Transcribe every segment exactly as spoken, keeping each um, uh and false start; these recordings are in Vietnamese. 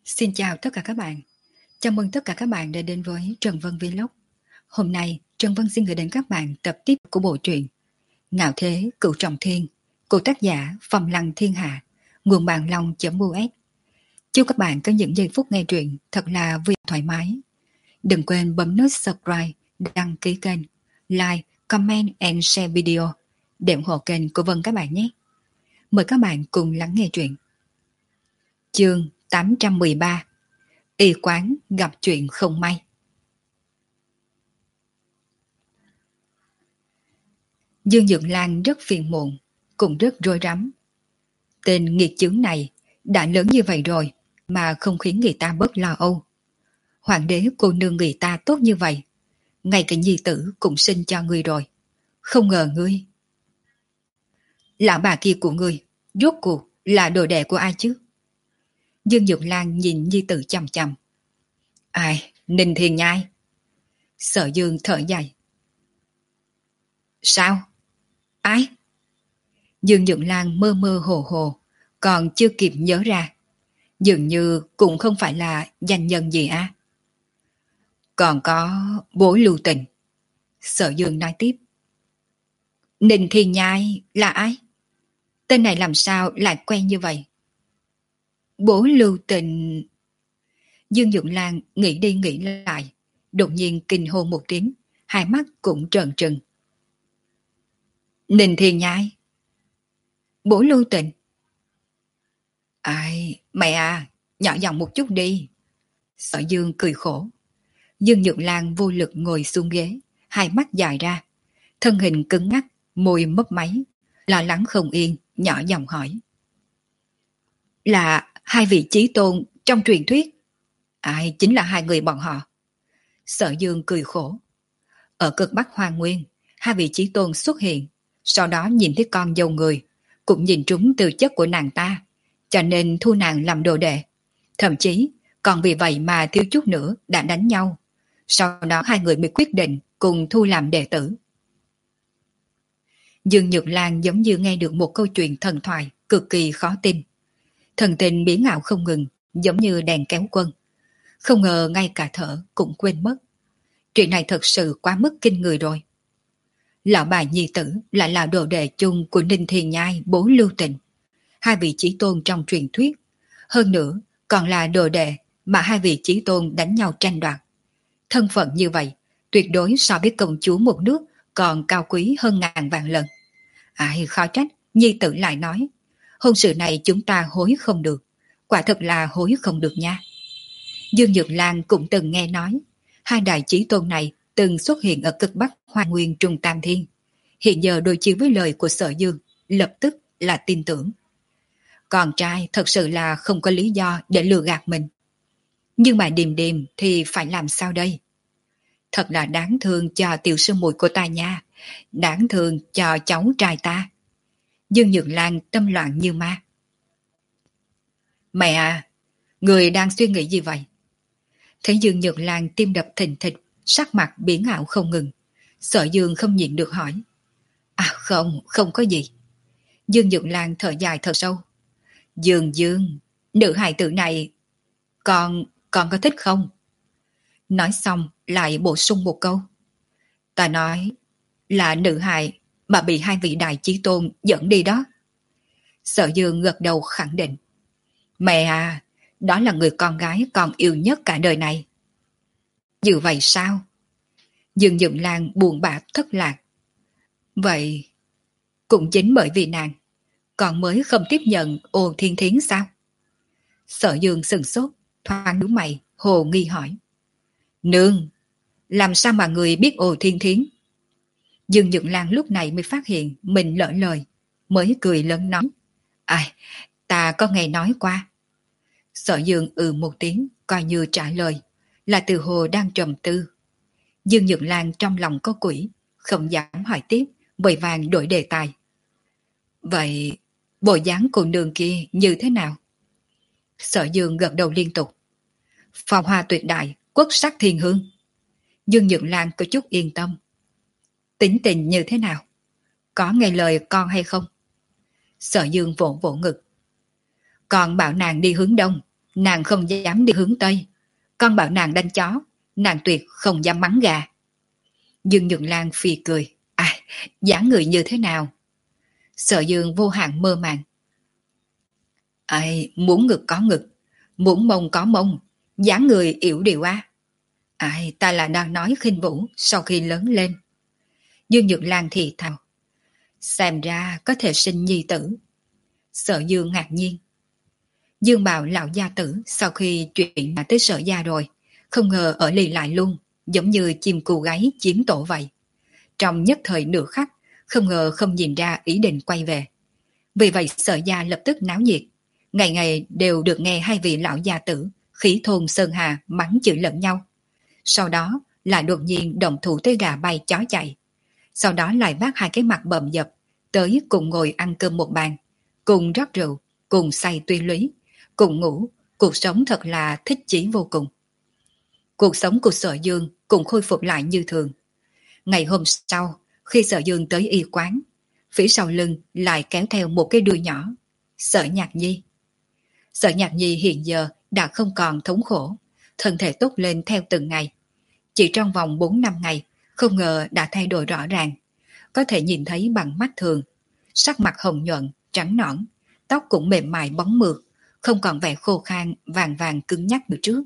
Xin chào tất cả các bạn. Chào mừng tất cả các bạn đã đến với Trần Vân Vlog. Hôm nay, Trần Vân xin gửi đến các bạn tập tiếp của bộ truyện Ngạo Thế Cửu Trọng Thiên của tác giả Phong Lăng Thiên Hạ, nguồn bàn long.us. Chúc các bạn có những giây phút nghe truyện thật là vui thoải mái. Đừng quên bấm nút subscribe, đăng ký kênh, like, comment and share video để ủng hộ kênh của Vân các bạn nhé. Mời các bạn cùng lắng nghe truyện. Chương tám trăm mười ba. Y quán gặp chuyện không may. Dương Nhượng Lan rất phiền muộn, cũng rất rối rắm. Tên nghiệt chướng này đã lớn như vậy rồi mà không khiến người ta bớt lo âu. Hoàng đế cô nương người ta tốt như vậy, ngay cả nhi tử cũng sinh cho ngươi rồi. Không ngờ ngươi... Lão bà kia của ngươi, rốt cuộc là đồ đệ của ai chứ? Dương Nhượng Lan nhìn nhi tử chằm chằm. Ai, Ninh Thiên Nhai. Sở Dương thở dài. Sao? Ai? Dương Nhượng Lan mơ mơ hồ hồ, còn chưa kịp nhớ ra. Dường như cũng không phải là danh nhân gì á. Còn có bố Lưu Tình. Sở Dương nói tiếp. Ninh Thiên Nhai là ai? Tên này làm sao lại quen như vậy? Bố Lưu Tình... Dương Nhượng Lan nghĩ đi nghĩ lại, đột nhiên kinh hô một tiếng, hai mắt cũng trợn trừng. Ninh Thiên Nhai? Bố Lưu Tình? Ai, mẹ à, nhỏ giọng một chút đi. Sở Dương cười khổ. Dương Nhượng Lan vô lực ngồi xuống ghế, hai mắt dài ra, thân hình cứng ngắc, môi mấp máy, lo lắng không yên, nhỏ giọng hỏi. Là hai vị chí tôn trong truyền thuyết? Ai chính là hai người bọn họ? Sở Dương cười khổ. Ở cực Bắc Hoa Nguyên, hai vị chí tôn xuất hiện, sau đó nhìn thấy con dâu người, cũng nhìn trúng tư chất của nàng ta, cho nên thu nàng làm đồ đệ. Thậm chí, còn vì vậy mà thiếu chút nữa đã đánh nhau. Sau đó hai người mới quyết định cùng thu làm đệ tử. Dương Nhược Lan giống như nghe được một câu chuyện thần thoại cực kỳ khó tin. Thần tình biến ảo không ngừng, giống như đèn kéo quân. Không ngờ ngay cả thở cũng quên mất. Chuyện này thật sự quá mức kinh người rồi. Lão bà nhi tử lại là đồ đệ chung của Ninh Thiên Nhai bố Lưu Tình, hai vị chí tôn trong truyền thuyết. Hơn nữa còn là đồ đệ mà hai vị chí tôn đánh nhau tranh đoạt. Thân phận như vậy tuyệt đối so với công chúa một nước còn cao quý hơn ngàn vạn lần. Ai khó trách nhi tử lại nói hôn sự này chúng ta hối không được. Quả thật là hối không được nha. Dương Nhược Lan cũng từng nghe nói hai đại chí tôn này từng xuất hiện ở cực Bắc Hoa Nguyên Trung Tam Thiên. Hiện giờ đối chiếu với lời của Sở Dương, lập tức là tin tưởng. Con trai thật sự là không có lý do để lừa gạt mình. Nhưng mà Điềm Điềm thì phải làm sao đây? Thật là đáng thương cho tiểu sư muội của ta nha. Đáng thương cho cháu trai ta. Dương Nhược Lan tâm loạn như ma. Mẹ à, người đang suy nghĩ gì vậy? Thấy Dương Nhược Lan tim đập thình thịch, sắc mặt biến ảo không ngừng. Sở Dương không nhịn được hỏi. À không, không có gì. Dương Nhược Lan thở dài thật sâu. Dương Dương, nữ hài tử này, con, con có thích không? Nói xong lại bổ sung một câu. Ta nói là nữ hài mà bị hai vị đại chí tôn dẫn đi đó. Sở Dương gật đầu khẳng định. Mẹ à, đó là người con gái con yêu nhất cả đời này. Như vậy sao? Dương Nhượng Lan buồn bã thất lạc. Vậy cũng chính bởi vì nàng, con mới không tiếp nhận Ô Thiên Thiến sao? Sở Dương sừng sốt, thoáng nhíu mày, hồ nghi hỏi. Nương, làm sao mà người biết Ô Thiên Thiến? Dương Nhượng Lan lúc này mới phát hiện mình lỡ lời, mới cười lớn nói. Ai, ta có nghe nói qua. Sở Dương ừ một tiếng, coi như trả lời, là từ hồ đang trầm tư. Dương Nhượng Lan trong lòng có quỷ, không dám hỏi tiếp, vội vàng đổi đề tài. Vậy, bộ dáng cô nương kia như thế nào? Sở Dương gật đầu liên tục. Phong hoa tuyệt đại, quốc sắc thiên hương. Dương Nhượng Lan có chút yên tâm. Tính tình như thế nào? Có nghe lời con hay không? Sở Dương vỗ vỗ ngực. Con bảo nàng đi hướng đông, Nàng không dám đi hướng Tây. Con bảo nàng đánh chó, nàng tuyệt không dám mắng gà. Dương Nhược Lan phì cười. À, dáng người như thế nào? Sở Dương vô hạn mơ màng. Ai, muốn ngực có ngực, muốn mông có mông, dáng người yểu điệu á. Ai, ta là đang nói khinh vũ sau khi lớn lên. Dương Nhược Lan thì thào. Xem ra có thể sinh nhi tử. Sở Dương ngạc nhiên. Dương Bảo lão gia tử sau khi chuyện đã tới Sở gia rồi, không ngờ ở lì lại luôn, giống như chim cù gáy chiếm tổ vậy. Trong nhất thời nửa khắc, không ngờ không nhìn ra ý định quay về. Vì vậy Sở gia lập tức náo nhiệt, ngày ngày đều được nghe hai vị lão gia tử khí thôn sơn hà mắng chửi lẫn nhau. Sau đó lại đột nhiên động thủ tới gà bay chó chạy. Sau đó lại vác hai cái mặt bầm dập tới cùng ngồi ăn cơm một bàn, cùng rót rượu, cùng say tuy lý, cùng ngủ. Cuộc sống thật là thích chí vô cùng. Cuộc sống của Sở Dương cũng khôi phục lại như thường. Ngày hôm sau, khi Sở Dương tới y quán, phía sau lưng lại kéo theo một cái đuôi nhỏ. Sở Nhạc Nhi. Sở Nhạc Nhi hiện giờ đã không còn thống khổ, thân thể tốt lên theo từng ngày. Chỉ trong vòng bốn năm ngày, không ngờ đã thay đổi rõ ràng. Có thể nhìn thấy bằng mắt thường. Sắc mặt hồng nhuận, trắng nõn, tóc cũng mềm mại bóng mượt, không còn vẻ khô khan, vàng vàng cứng nhắc như trước.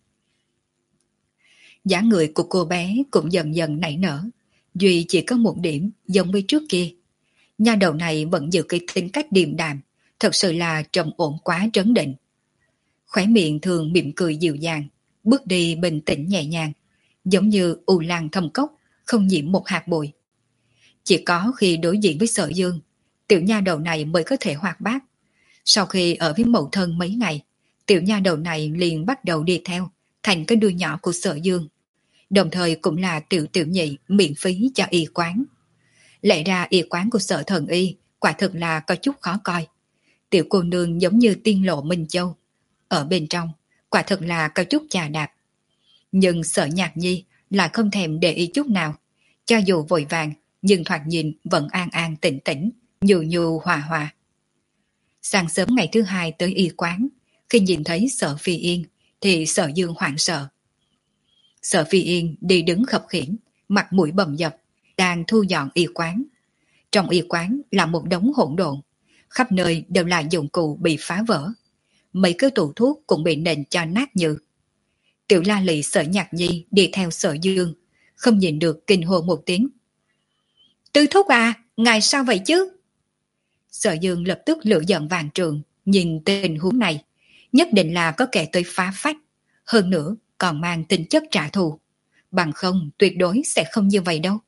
Dáng người của cô bé cũng dần dần nảy nở. Duy chỉ có một điểm giống với trước kia. Nha đầu này vẫn giữ cái tính cách điềm đạm, thật sự là trầm ổn quá trấn định. Khóe miệng thường mỉm cười dịu dàng, bước đi bình tĩnh nhẹ nhàng, giống như u lan thâm cốc, không nhiễm một hạt bụi. Chỉ có khi đối diện với Sở Dương, tiểu nha đầu này mới có thể hoạt bát. Sau khi ở với mẫu thân mấy ngày, tiểu nha đầu này liền bắt đầu đi theo, thành cái đuôi nhỏ của Sở Dương. Đồng thời cũng là tiểu tiểu nhị miễn phí cho y quán. Lẽ ra y quán của Sở Thần Y quả thực là có chút khó coi. Tiểu cô nương giống như tiên lộ Minh Châu. Ở bên trong, quả thực là có chút chà đạp. Nhưng Sở Nhạc Nhi lại không thèm để ý chút nào. Cho dù vội vàng, nhưng thoạt nhìn vẫn an an tĩnh tĩnh, nhu nhu hòa hòa. Sáng sớm ngày thứ hai tới y quán, khi nhìn thấy Sở Phi Yên, thì Sở Dương hoảng sợ. Sở Phi Yên đi đứng khập khiễng, mặt mũi bầm dập, đang thu dọn y quán. Trong y quán là một đống hỗn độn, khắp nơi đều là dụng cụ bị phá vỡ. Mấy cái tủ thuốc cũng bị nện cho nát nhừ. Tiểu La Lị Sở Nhạc Nhi đi theo Sở Dương, không nhìn được kinh hô một tiếng. Tư thúc à, ngài sao vậy chứ? Sở Dương lập tức lửa giận vàng trường, nhìn tình huống này, nhất định là có kẻ tới phá phách, hơn nữa còn mang tính chất trả thù. Bằng không tuyệt đối sẽ không như vậy đâu.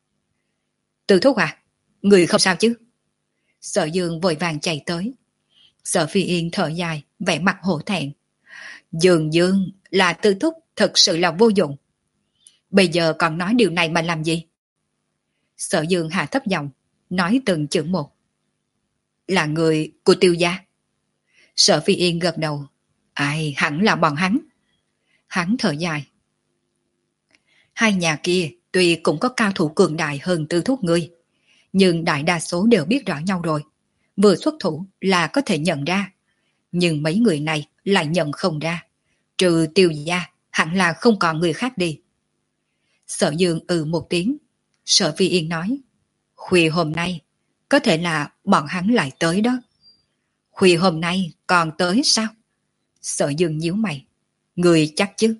Tư thúc à, người không sao chứ? Sở Dương vội vàng chạy tới. Sở Phi Yên thở dài, vẻ mặt hổ thẹn. Dương Dương là Tư thúc thật sự là vô dụng. Bây giờ còn nói điều này mà làm gì? Sở Dương hạ thấp giọng, nói từng chữ một. Là người của Tiêu gia. Sở Phi Yên gật đầu. Ai, hẳn là bọn hắn. Hắn thở dài. Hai nhà kia tuy cũng có cao thủ cường đại hơn Tư thúc ngươi, nhưng đại đa số đều biết rõ nhau rồi. Vừa xuất thủ là có thể nhận ra. Nhưng mấy người này lại nhận không ra. Trừ Tiêu gia, hẳn là không còn người khác đi. Sở Dương ừ một tiếng. Sở Phi Yên nói. Khuya hôm nay, có thể là bọn hắn lại tới đó. Khuya hôm nay còn tới sao? Sở Dương nhíu mày. Người chắc chứ?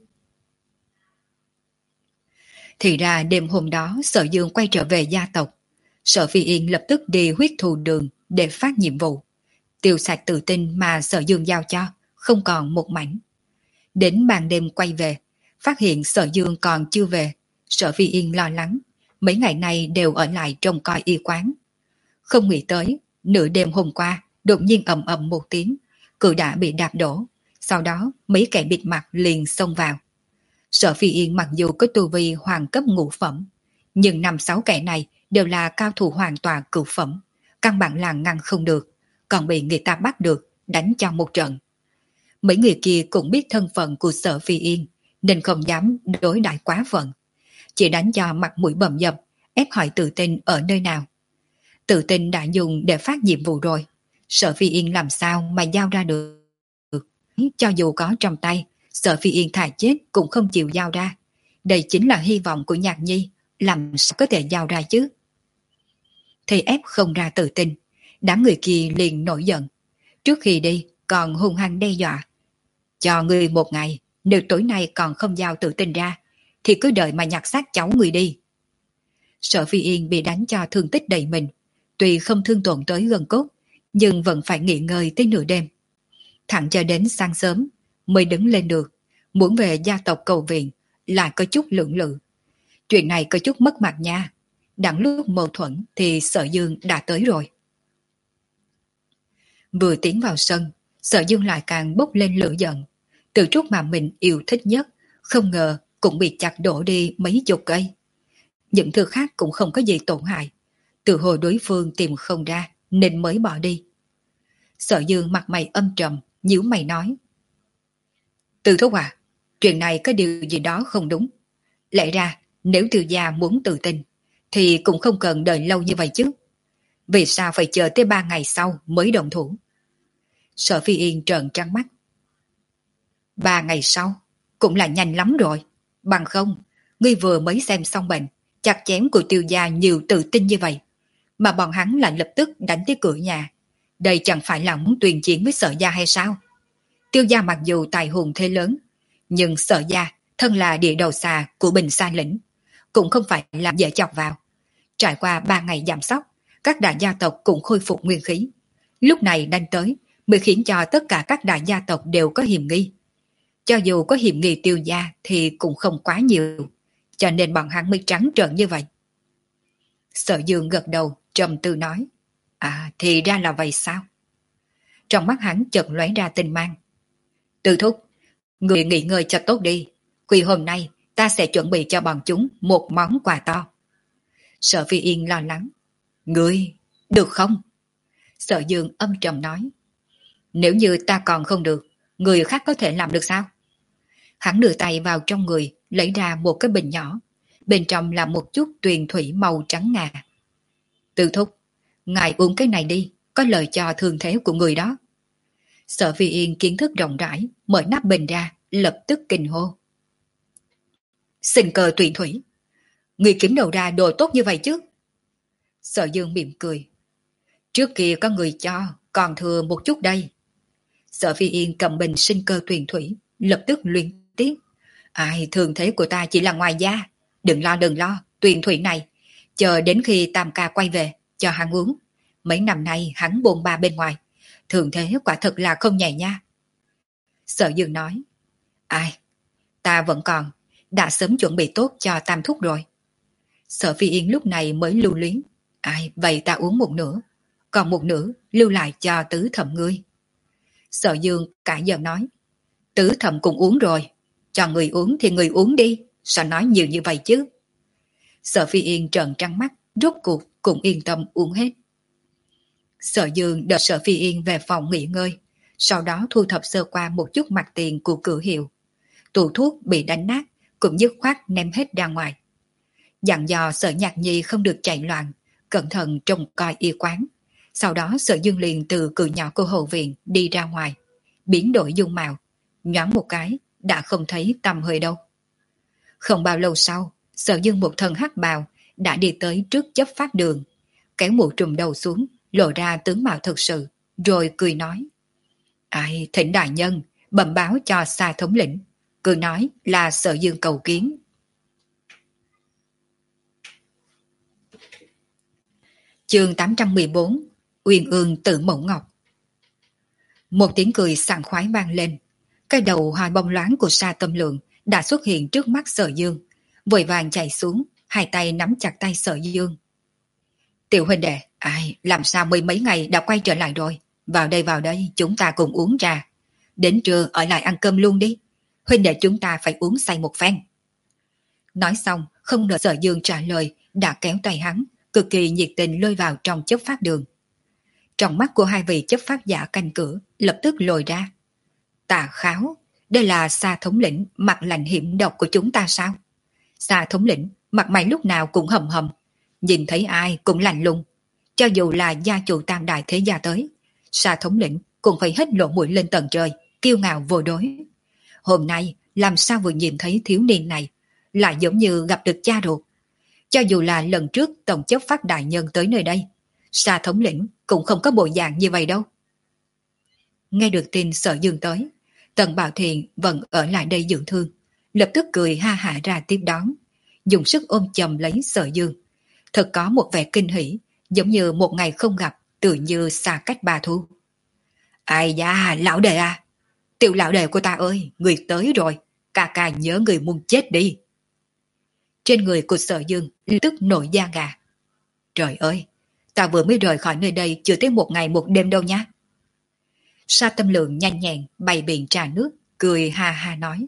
Thì ra đêm hôm đó Sở Dương quay trở về gia tộc. Sở Phi Yên lập tức đi huyết thù đường để phát nhiệm vụ. Tiêu sạch tự tin mà Sở Dương giao cho, không còn một mảnh. Đến ban đêm quay về, phát hiện Sở Dương còn chưa về. Sở Phi Yên lo lắng, mấy ngày nay đều ở lại trông coi y quán. Không nghĩ tới, nửa đêm hôm qua, đột nhiên ầm ầm một tiếng, cửa đã bị đạp đổ. Sau đó, mấy kẻ bịt mặt liền xông vào. Sở Phi Yên mặc dù có tu vi hoàng cấp ngũ phẩm, nhưng năm sáu kẻ này đều là cao thủ hoàn toàn cửu phẩm, căn bản là ngăn không được, còn bị người ta bắt được, đánh cho một trận. Mấy người kia cũng biết thân phận của Sở Phi Yên, nên không dám đối đãi quá phận, chỉ đánh cho mặt mũi bầm dập, ép hỏi tự tin ở nơi nào. Tự tin đã dùng để phát nhiệm vụ rồi, Sở Phi Yên làm sao mà giao ra được. cho dù có trong tay, Sở Phi Yên thà chết cũng không chịu giao ra. Đây chính là hy vọng của Nhạc Nhi, làm sao có thể giao ra chứ? Thì ép không ra tự tin, đám người kia liền nổi giận. Trước khi đi còn hung hăng đe dọa. Cho người một ngày, nếu tối nay còn không giao tự tin ra, thì cứ đợi mà nhặt xác cháu người đi. Sở Phi Yên bị đánh cho thương tích đầy mình, tuy không thương tổn tới gần cốt, nhưng vẫn phải nghỉ ngơi tới nửa đêm. Thẳng cho đến sáng sớm mới đứng lên được, muốn về gia tộc cầu viện lại có chút lưỡng lự. Chuyện này có chút mất mặt nha. Đặng lúc mâu thuẫn thì Sở Dương đã tới rồi. Vừa tiến vào sân, Sở Dương lại càng bốc lên lửa giận. Từ trúc mà mình yêu thích nhất, không ngờ cũng bị chặt đổ đi mấy chục cây. Những thứ khác cũng không có gì tổn hại. Từ hồi đối phương tìm không ra nên mới bỏ đi. Sở Dương mặt mày âm trầm, nhíu mày nói: Từ thúc à, chuyện này có điều gì đó không đúng. Lẽ ra nếu Từ gia muốn tự tin thì cũng không cần đợi lâu như vậy chứ. Vì sao phải chờ tới ba ngày sau mới động thủ? Sở Phi Yên trợn trắng mắt. Ba ngày sau cũng là nhanh lắm rồi. Bằng không, ngươi vừa mới xem xong bệnh, chặt chém của Tiêu gia nhiều tự tin như vậy, mà bọn hắn lại lập tức đánh tới cửa nhà. Đây chẳng phải là muốn tuyên chiến với Sở gia hay sao? Tiêu gia mặc dù tài hùng thế lớn, nhưng Sở gia thân là địa đầu xà của Bình Sa lĩnh, cũng không phải là dễ chọc vào. Trải qua ba ngày giảm sóc, các đại gia tộc cũng khôi phục nguyên khí. Lúc này đánh tới mới khiến cho tất cả các đại gia tộc đều có hiểm nghi. Cho dù có hiểm nghi Tiêu gia thì cũng không quá nhiều, cho nên bọn hắn mới trắng trợn như vậy. Sở Dương gật đầu trầm tư nói: À, thì ra là vậy sao? Trong mắt hắn chợt lóe ra tinh mang. Từ thúc, người nghỉ ngơi cho tốt đi. Vì hôm nay ta sẽ chuẩn bị cho bọn chúng một món quà to. Sở Phi Yên lo lắng. Ngươi, được không? Sở Dương âm trầm nói. Nếu như ta còn không được, người khác có thể làm được sao? Hắn đưa tay vào trong người, lấy ra một cái bình nhỏ. Bên trong là một chút tuyền thủy màu trắng ngà. Từ thúc, ngài uống cái này đi, có lợi cho thương thế của người đó. Sở Phi Yên kiến thức rộng rãi, mở nắp bình ra, lập tức kinh hô. Sinh cơ tuyền thủy, người kiếm đầu ra đồ tốt như vậy chứ? Sở Dương mỉm cười. Trước kia có người cho, còn thừa một chút đây. Sở Phi Yên cầm bình sinh cơ tuyền thủy, lập tức luyến tiếc. Ai, thường thế của ta chỉ là ngoài da. Đừng lo đừng lo, tuyền thủy này, chờ đến khi Tam ca quay về, cho hắn uống. Mấy năm nay hắn bồn ba bên ngoài, thường thế quả thật là không nhẹ nha. Sở Dương nói. Ai, ta vẫn còn, đã sớm chuẩn bị tốt cho Tam thúc rồi. Sở Phi Yên lúc này mới lưu luyến. Ai, vậy ta uống một nửa, còn một nửa lưu lại cho tứ thẩm ngươi. Sở Dương cả giận nói. Tứ thẩm cũng uống rồi, cho người uống thì người uống đi, sao nói nhiều như vậy chứ? Sở Phi Yên trợn trắng mắt, rốt cuộc cũng yên tâm uống hết. Sở Dương đợi Sở Phi Yên về phòng nghỉ ngơi, sau đó thu thập sơ qua một chút mặt tiền của cửa hiệu. Tủ thuốc bị đánh nát, cũng dứt khoát ném hết ra ngoài. Dặn dò Sở Nhạc Nhi không được chạy loạn, cẩn thận trông coi y quán. Sau đó Sở Dương liền từ cửa nhỏ của hậu viện đi ra ngoài, biến đổi dung mạo, nhoáng một cái đã không thấy tầm hơi đâu. Không bao lâu sau, Sở Dương một thân hắc bào đã đi tới trước chấp pháp đường, kéo mũ trùm đầu xuống, lộ ra tướng mạo thực sự, rồi cười nói. Ai, thỉnh đại nhân, bẩm báo cho Sa thống lĩnh, cứ nói là Sở Dương cầu kiến. Chương tám trăm mười bốn, Uyên Ương Tử Mẫu Ngọc. Một tiếng cười sảng khoái vang lên, cái đầu hoa bông loáng của Sa Tâm Lượng đã xuất hiện trước mắt Sở Dương, vội vàng chạy xuống, hai tay nắm chặt tay Sở Dương. Tiểu huynh đệ, ai, làm sao mới mấy ngày đã quay trở lại rồi? Vào đây vào đây, chúng ta cùng uống trà. Đến trưa ở lại ăn cơm luôn đi. Huynh đệ chúng ta phải uống say một phen. Nói xong, không đợi Sở Dương trả lời, đã kéo tay hắn, cực kỳ nhiệt tình lôi vào trong chấp pháp đường. Trong mắt của hai vị chấp pháp giả canh cửa, lập tức lồi ra. Tà kháo, đây là Sa thống lĩnh mặt lạnh hiểm độc của chúng ta sao? Sa thống lĩnh, mặt mày lúc nào cũng hầm hầm, nhìn thấy ai cũng lạnh lùng. Cho dù là gia chủ tam đại thế gia tới, Sa thống lĩnh cũng phải hết lộ mũi lên tầng trời, kiêu ngạo vô đối. Hôm nay làm sao vừa nhìn thấy thiếu niên này, lại giống như gặp được cha ruột. Cho dù là lần trước tổng chấp phát đại nhân tới nơi đây, Sa thống lĩnh cũng không có bộ dạng như vậy đâu. Nghe được tin Sở Dương tới, Tần Bảo Thiện vẫn ở lại đây dưỡng thương, lập tức cười ha hả ra tiếp đón, dùng sức ôm chầm lấy Sở Dương. Thật có một vẻ kinh hỉ, giống như một ngày không gặp, tự như xa cách ba thu. Ai da, lão đệ à, tiểu lão đệ của ta ơi, người tới rồi, ca ca nhớ người muốn chết đi. Trên người của Sở Dương lập tức nổi da gà. Trời ơi, ta vừa mới rời khỏi nơi đây chưa tới một ngày một đêm đâu nhá. Sa Tâm Lượng nhanh nhẹn bày biện trà nước, cười ha ha nói.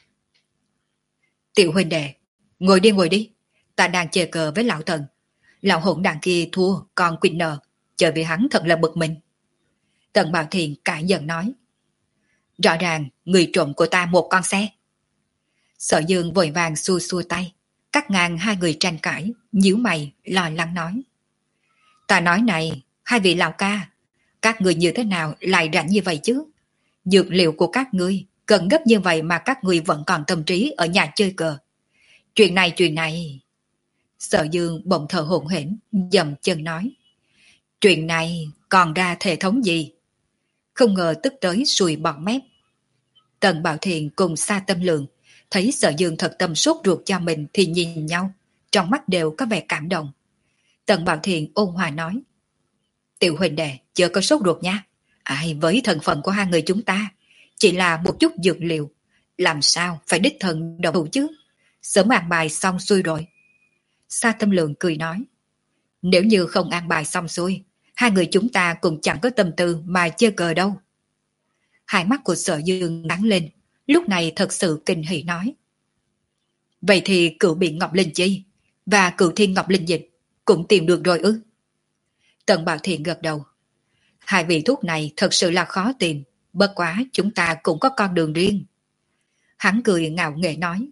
Tiểu huynh đệ, ngồi đi ngồi đi, ta đang chơi cờ với lão Tần. Lão hỗn đàn kia thua còn quỵt nợ, chờ vì hắn thật là bực mình. Tần Bảo Thiện cãi giận nói. Rõ ràng người trộm của ta một con xe. Sở Dương vội vàng xua xua tay, cắt ngang hai người tranh cãi, nhíu mày lo lắng nói. Ta nói này, hai vị lão ca, các người như thế nào lại rảnh như vậy chứ? Dược liệu của các ngươi cần gấp như vậy mà các ngươi vẫn còn tâm trí ở nhà chơi cờ. Chuyện này chuyện này. Sở Dương bỗng thở hổn hển, dậm chân nói. Chuyện này còn ra hệ thống gì? Không ngờ tức tới sùi bọt mép. Tần Bảo Thiện cùng Sa Tâm Lượng thấy Sở Dương thật tâm sốt ruột cho mình thì nhìn nhau, trong mắt đều có vẻ cảm động. Tần Bảo Thiện ôn hòa nói. Tiểu huynh đệ, chưa có sốt ruột nha. Ai với thân phận của hai người chúng ta, chỉ là một chút dược liệu, làm sao phải đích thân động thủ chứ? Sớm an bài xong xuôi rồi. Sa Tâm Lượng cười nói. Nếu như không an bài xong xuôi, hai người chúng ta cũng chẳng có tâm tư mà chơi cờ đâu. Hai mắt của Sở Dương sáng lên, lúc này thật sự kinh hỉ nói. Vậy thì cửu biện Ngọc Linh Chi và cửu thiên Ngọc Linh Dịch cũng tìm được rồi ư? Tần Bảo Thiện gật đầu. Hai vị thuốc này thật sự là khó tìm, bất quá chúng ta cũng có con đường riêng. Hắn cười ngạo nghễ nói.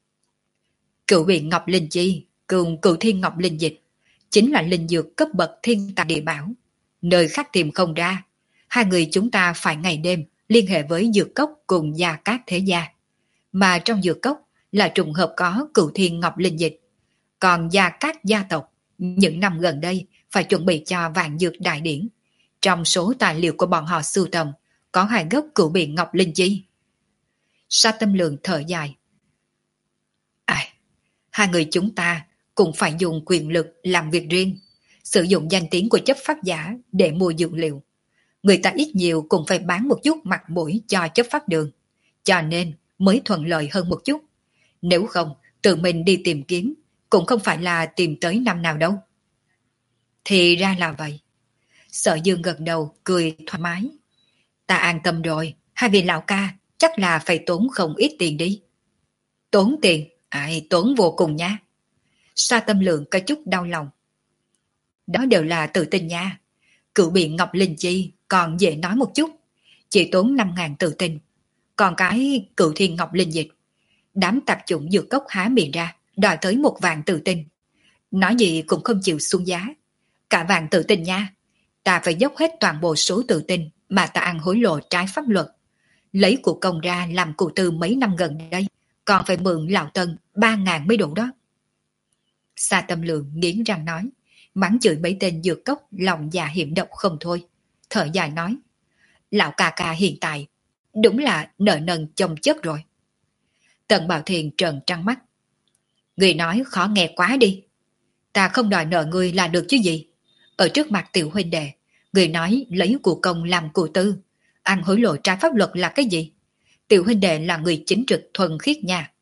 Cửu biện Ngọc Linh Chi cùng cửu thiên Ngọc Linh Dịch chính là linh dược cấp bậc thiên tài địa bảo. Nơi khác tìm không ra, hai người chúng ta phải ngày đêm liên hệ với dược cốc cùng Gia Cát Thế Gia. Mà trong dược cốc là trùng hợp có cửu thiên Ngọc Linh Dịch. Còn Gia Cát gia tộc, những năm gần đây phải chuẩn bị cho vạn dược đại điển. Trong số tài liệu của bọn họ sưu tầm, có hai gốc cửu biện Ngọc Linh Chi. Sa Tâm Lượng thở dài. À, hai người chúng ta cũng phải dùng quyền lực làm việc riêng, sử dụng danh tiếng của chấp pháp giả để mua dược liệu. Người ta ít nhiều cũng phải bán một chút mặt mũi cho chấp pháp đường, cho nên mới thuận lợi hơn một chút. Nếu không, tự mình đi tìm kiếm, cũng không phải là tìm tới năm nào đâu. Thì ra là vậy. Sở Dương gật đầu, cười thoải mái. Ta an tâm rồi, hai vị lão ca chắc là phải tốn không ít tiền đi. Tốn tiền? Ai, tốn vô cùng nha. Sa Tâm Lượng có chút đau lòng. Đó đều là tự tin nha. Cửu biện Ngọc Linh Chi còn dễ nói một chút, chỉ tốn năm ngàn tự tin. Còn cái cửu thiên Ngọc Linh Dịch, đám tạp chủng dược cốc há miệng ra, đòi tới một vạn tự tin. Nói gì cũng không chịu xuống giá. Cả vạn tự tin nha. Ta phải dốc hết toàn bộ số tự tin mà ta ăn hối lộ trái pháp luật. Lấy của công ra làm cụ tư mấy năm gần đây, còn phải mượn lão Tân ba ngàn mới đủ đó. Sa Tâm Lượng nghiến răng nói, mắng chửi mấy tên dược cốc lòng dạ hiểm độc không thôi. Thở dài nói, lão ca ca hiện tại đúng là nợ nần chồng chất rồi. Tần Bảo Thiền trợn trăng mắt. Người nói khó nghe quá đi. Ta không đòi nợ ngươi là được chứ gì. Ở trước mặt tiểu huynh đệ, người nói lấy của công làm của tư, ăn hối lộ trái pháp luật là cái gì? Tiểu huynh đệ là người chính trực thuần khiết nha.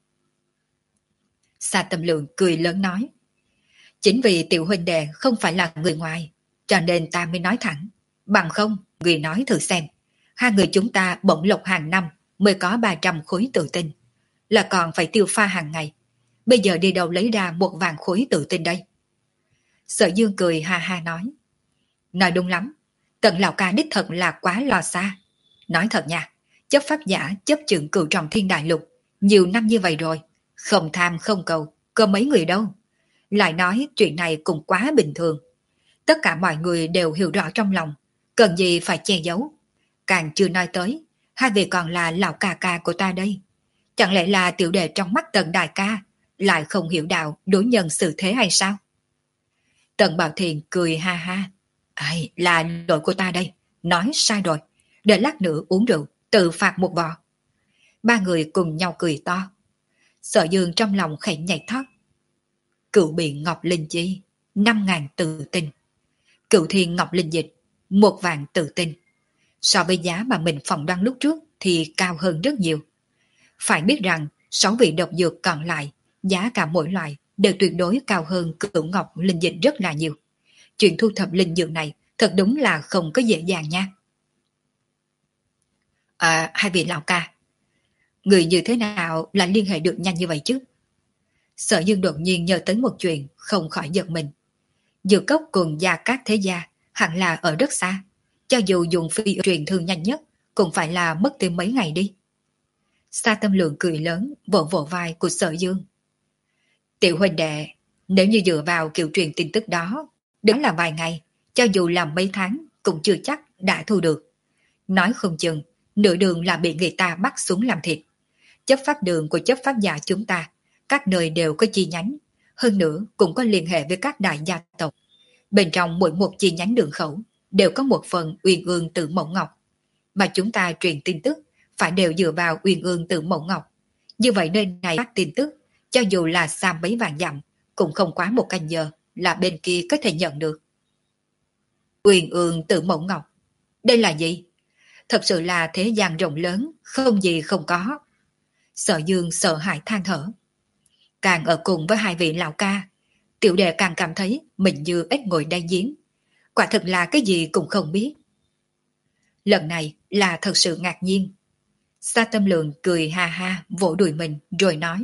Sa Tâm Lượng cười lớn nói, chính vì tiểu huynh đệ không phải là người ngoài, cho nên ta mới nói thẳng. Bằng không, người nói thử xem, hai người chúng ta bổng lộc hàng năm mới có ba trăm khối tự tin, là còn phải tiêu pha hàng ngày. Bây giờ đi đâu lấy ra một vạn khối tự tin đây? Sở Dương cười ha ha nói, nói đúng lắm, Tần lão ca đích thật là quá lo xa. Nói thật nha, chấp pháp giả chấp trưởng cửu trọng thiên đại lục nhiều năm như vậy rồi, không tham không cầu, có mấy người đâu. Lại nói chuyện này cũng quá bình thường. Tất cả mọi người đều hiểu rõ trong lòng, cần gì phải che giấu. Càng chưa nói tới, hai vị còn là lão ca ca của ta đây. Chẳng lẽ là tiểu đệ trong mắt Tần đại ca lại không hiểu đạo đối nhân xử thế hay sao? Tần Bảo Thiền cười ha ha. Ai, là lỗi của ta đây, nói sai rồi. Để lát nữa uống rượu, tự phạt một vò. Ba người cùng nhau cười to. Sở Dương trong lòng khẽ nhảy thoát. Cựu biện ngọc linh chi, năm ngàn tự tinh. Cựu thiên ngọc linh dịch, một vạn tự tinh. So với giá mà mình phỏng đoán lúc trước thì cao hơn rất nhiều. Phải biết rằng sáu vị độc dược còn lại, giá cả mỗi loại đều tuyệt đối cao hơn cựu ngọc linh dịch rất là nhiều. Chuyện thu thập linh dược này thật đúng là không có dễ dàng nha. À, hai vị lão ca, người như thế nào là liên hệ được nhanh như vậy chứ? Sở Dương đột nhiên nhớ tới một chuyện, không khỏi giật mình. Dược cốc cùng gia các thế gia hẳn là ở rất xa. Cho dù dùng phi truyền thương nhanh nhất cũng phải là mất thêm mấy ngày đi. Sa Tâm Lượng cười lớn, vỗ vỗ vai của Sở Dương. Tiểu huynh đệ, nếu như dựa vào kiểu truyền tin tức đó, đứng là vài ngày, cho dù làm mấy tháng cũng chưa chắc đã thu được. Nói không chừng, nửa đường là bị người ta bắt xuống làm thịt. Chấp pháp đường của chấp pháp giả chúng ta, các nơi đều có chi nhánh, hơn nữa cũng có liên hệ với các đại gia tộc. Bên trong mỗi một chi nhánh đường khẩu đều có một phần Uyên Ương Tử Mẫu Ngọc, mà chúng ta truyền tin tức phải đều dựa vào Uyên Ương Tử Mẫu Ngọc. Như vậy nơi này phát tin tức, cho dù là xa mấy vạn dặm, cũng không quá một canh giờ là bên kia có thể nhận được. Uyên Ương Tử Mẫu Ngọc, đây là gì? Thật sự là thế gian rộng lớn, không gì không có. Sở Dương sợ hãi than thở. Càng ở cùng với hai vị lão ca, tiểu đệ càng cảm thấy mình như ếch ngồi đáy giếng. Quả thực là cái gì cũng không biết. Lần này là thật sự ngạc nhiên. Sa Tâm Lượng cười ha ha vỗ đùi mình rồi nói.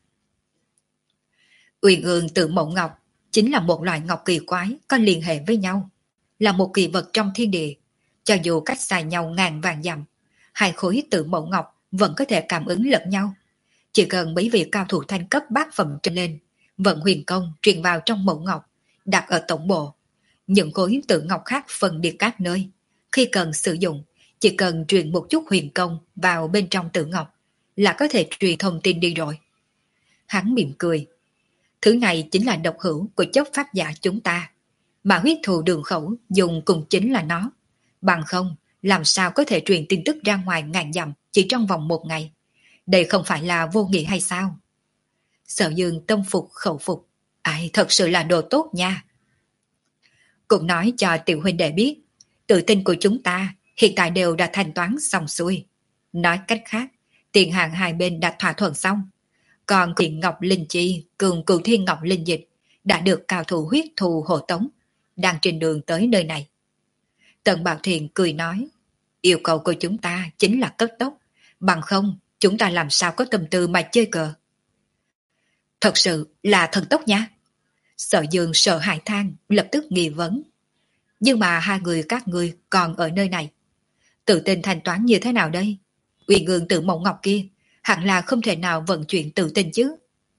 Uyên Ương Tử Mẫu Ngọc chính là một loại ngọc kỳ quái có liên hệ với nhau. Là một kỳ vật trong thiên địa. Cho dù cách xa nhau ngàn vạn dặm, hai khối Tử Mẫu Ngọc vẫn có thể cảm ứng lẫn nhau. Chỉ cần mấy vị cao thủ thanh cấp bát phẩm trở lên, vận huyền công truyền vào trong Mẫu Ngọc, đặt ở tổng bộ. Những khối Tử Ngọc khác phân đi các nơi. Khi cần sử dụng, chỉ cần truyền một chút huyền công vào bên trong Tử Ngọc là có thể truyền thông tin đi rồi. Hắn mỉm cười. Thứ này chính là độc hữu của chấp pháp giả chúng ta, mà huyết thù đường khẩu dùng cùng chính là nó. Bằng không, làm sao có thể truyền tin tức ra ngoài ngàn dặm chỉ trong vòng một ngày. Đây không phải là vô nghĩa hay sao? Sở Dương tâm phục khẩu phục. Ai, thật sự là đồ tốt nha. Cũng nói cho tiểu huynh đệ biết, tự tin của chúng ta hiện tại đều đã thanh toán xong xuôi. Nói cách khác, tiền hàng hai bên đã thỏa thuận xong. Còn tiền Ngọc Linh Chi cùng Cửu Thiên Ngọc Linh Dịch đã được cao thủ huyết thù hộ tống, đang trên đường tới nơi này. Tần Bảo Thiền cười nói, yêu cầu của chúng ta chính là cấp tốc, bằng không chúng ta làm sao có tâm tư mà chơi cờ. Thật sự là thần tốc nha. Sở Dương sợ hãi than, lập tức nghi vấn. Nhưng mà hai người các ngươi còn ở nơi này, tự tin thanh toán như thế nào đây? Uyên Ương Tử Mẫu Ngọc kia hẳn là không thể nào vận chuyển tự tin chứ.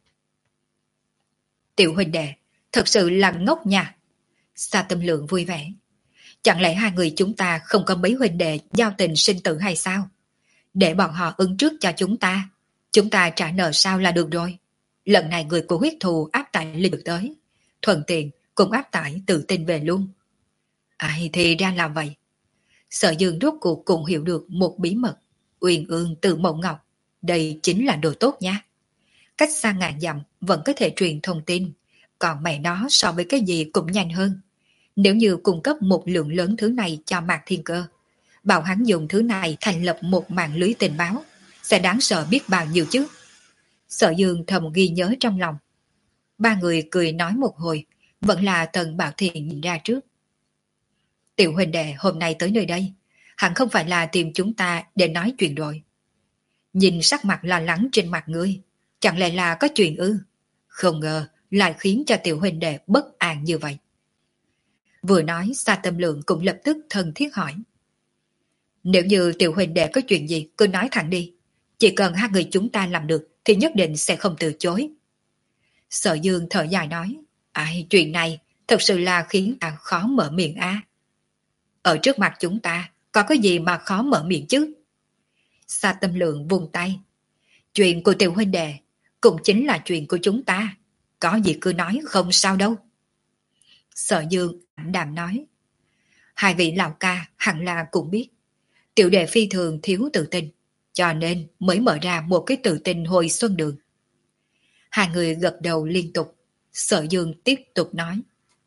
Tiểu huynh đệ, thật sự là ngốc nha. Sa Tâm Lượng vui vẻ. Chẳng lẽ hai người chúng ta không có mấy huynh đệ giao tình sinh tử hay sao? Để bọn họ ứng trước cho chúng ta, chúng ta trả nợ sao là được rồi. Lần này người của huyết thù áp tải linh được tới, thuận tiện cũng áp tải tự tin về luôn. Ai thì ra là vậy. Sở Dương rốt cuộc cũng hiểu được một bí mật. Uyên Ương Tử Mẫu Ngọc, đây chính là đồ tốt nha. Cách xa ngàn dặm vẫn có thể truyền thông tin, còn mẹ nó so với cái gì cũng nhanh hơn. Nếu như cung cấp một lượng lớn thứ này cho Mạc Thiên Cơ, bảo hắn dùng thứ này thành lập một mạng lưới tình báo, sẽ đáng sợ biết bao nhiêu chứ. Sở Dương thầm ghi nhớ trong lòng. Ba người cười nói một hồi, vẫn là Tần Bảo Thiện nhìn ra trước. Tiểu huynh đệ hôm nay tới nơi đây, hẳn không phải là tìm chúng ta để nói chuyện rồi. Nhìn sắc mặt lo lắng trên mặt ngươi, chẳng lẽ là có chuyện ư? Không ngờ lại khiến cho tiểu huynh đệ bất an như vậy. Vừa nói, Sa Tâm Lượng cũng lập tức thân thiết hỏi. Nếu như tiểu huynh đệ có chuyện gì cứ nói thẳng đi, chỉ cần hai người chúng ta làm được thì nhất định sẽ không từ chối. Sở Dương thở dài nói, ai, chuyện này thật sự là khiến ta khó mở miệng a. Ở trước mặt chúng ta có cái gì mà khó mở miệng chứ? Sa Tâm Lượng vùng tay. Chuyện của Tiểu huynh đệ cũng chính là chuyện của chúng ta. Có gì cứ nói, không sao đâu. Sở Dương ảm đạm nói. Hai vị lão ca hẳn là cũng biết. Tiểu đệ phi thường thiếu tự tin, cho nên mới mở ra một cái tự tin hồi xuân đường. Hai người gật đầu liên tục. Sở Dương tiếp tục nói.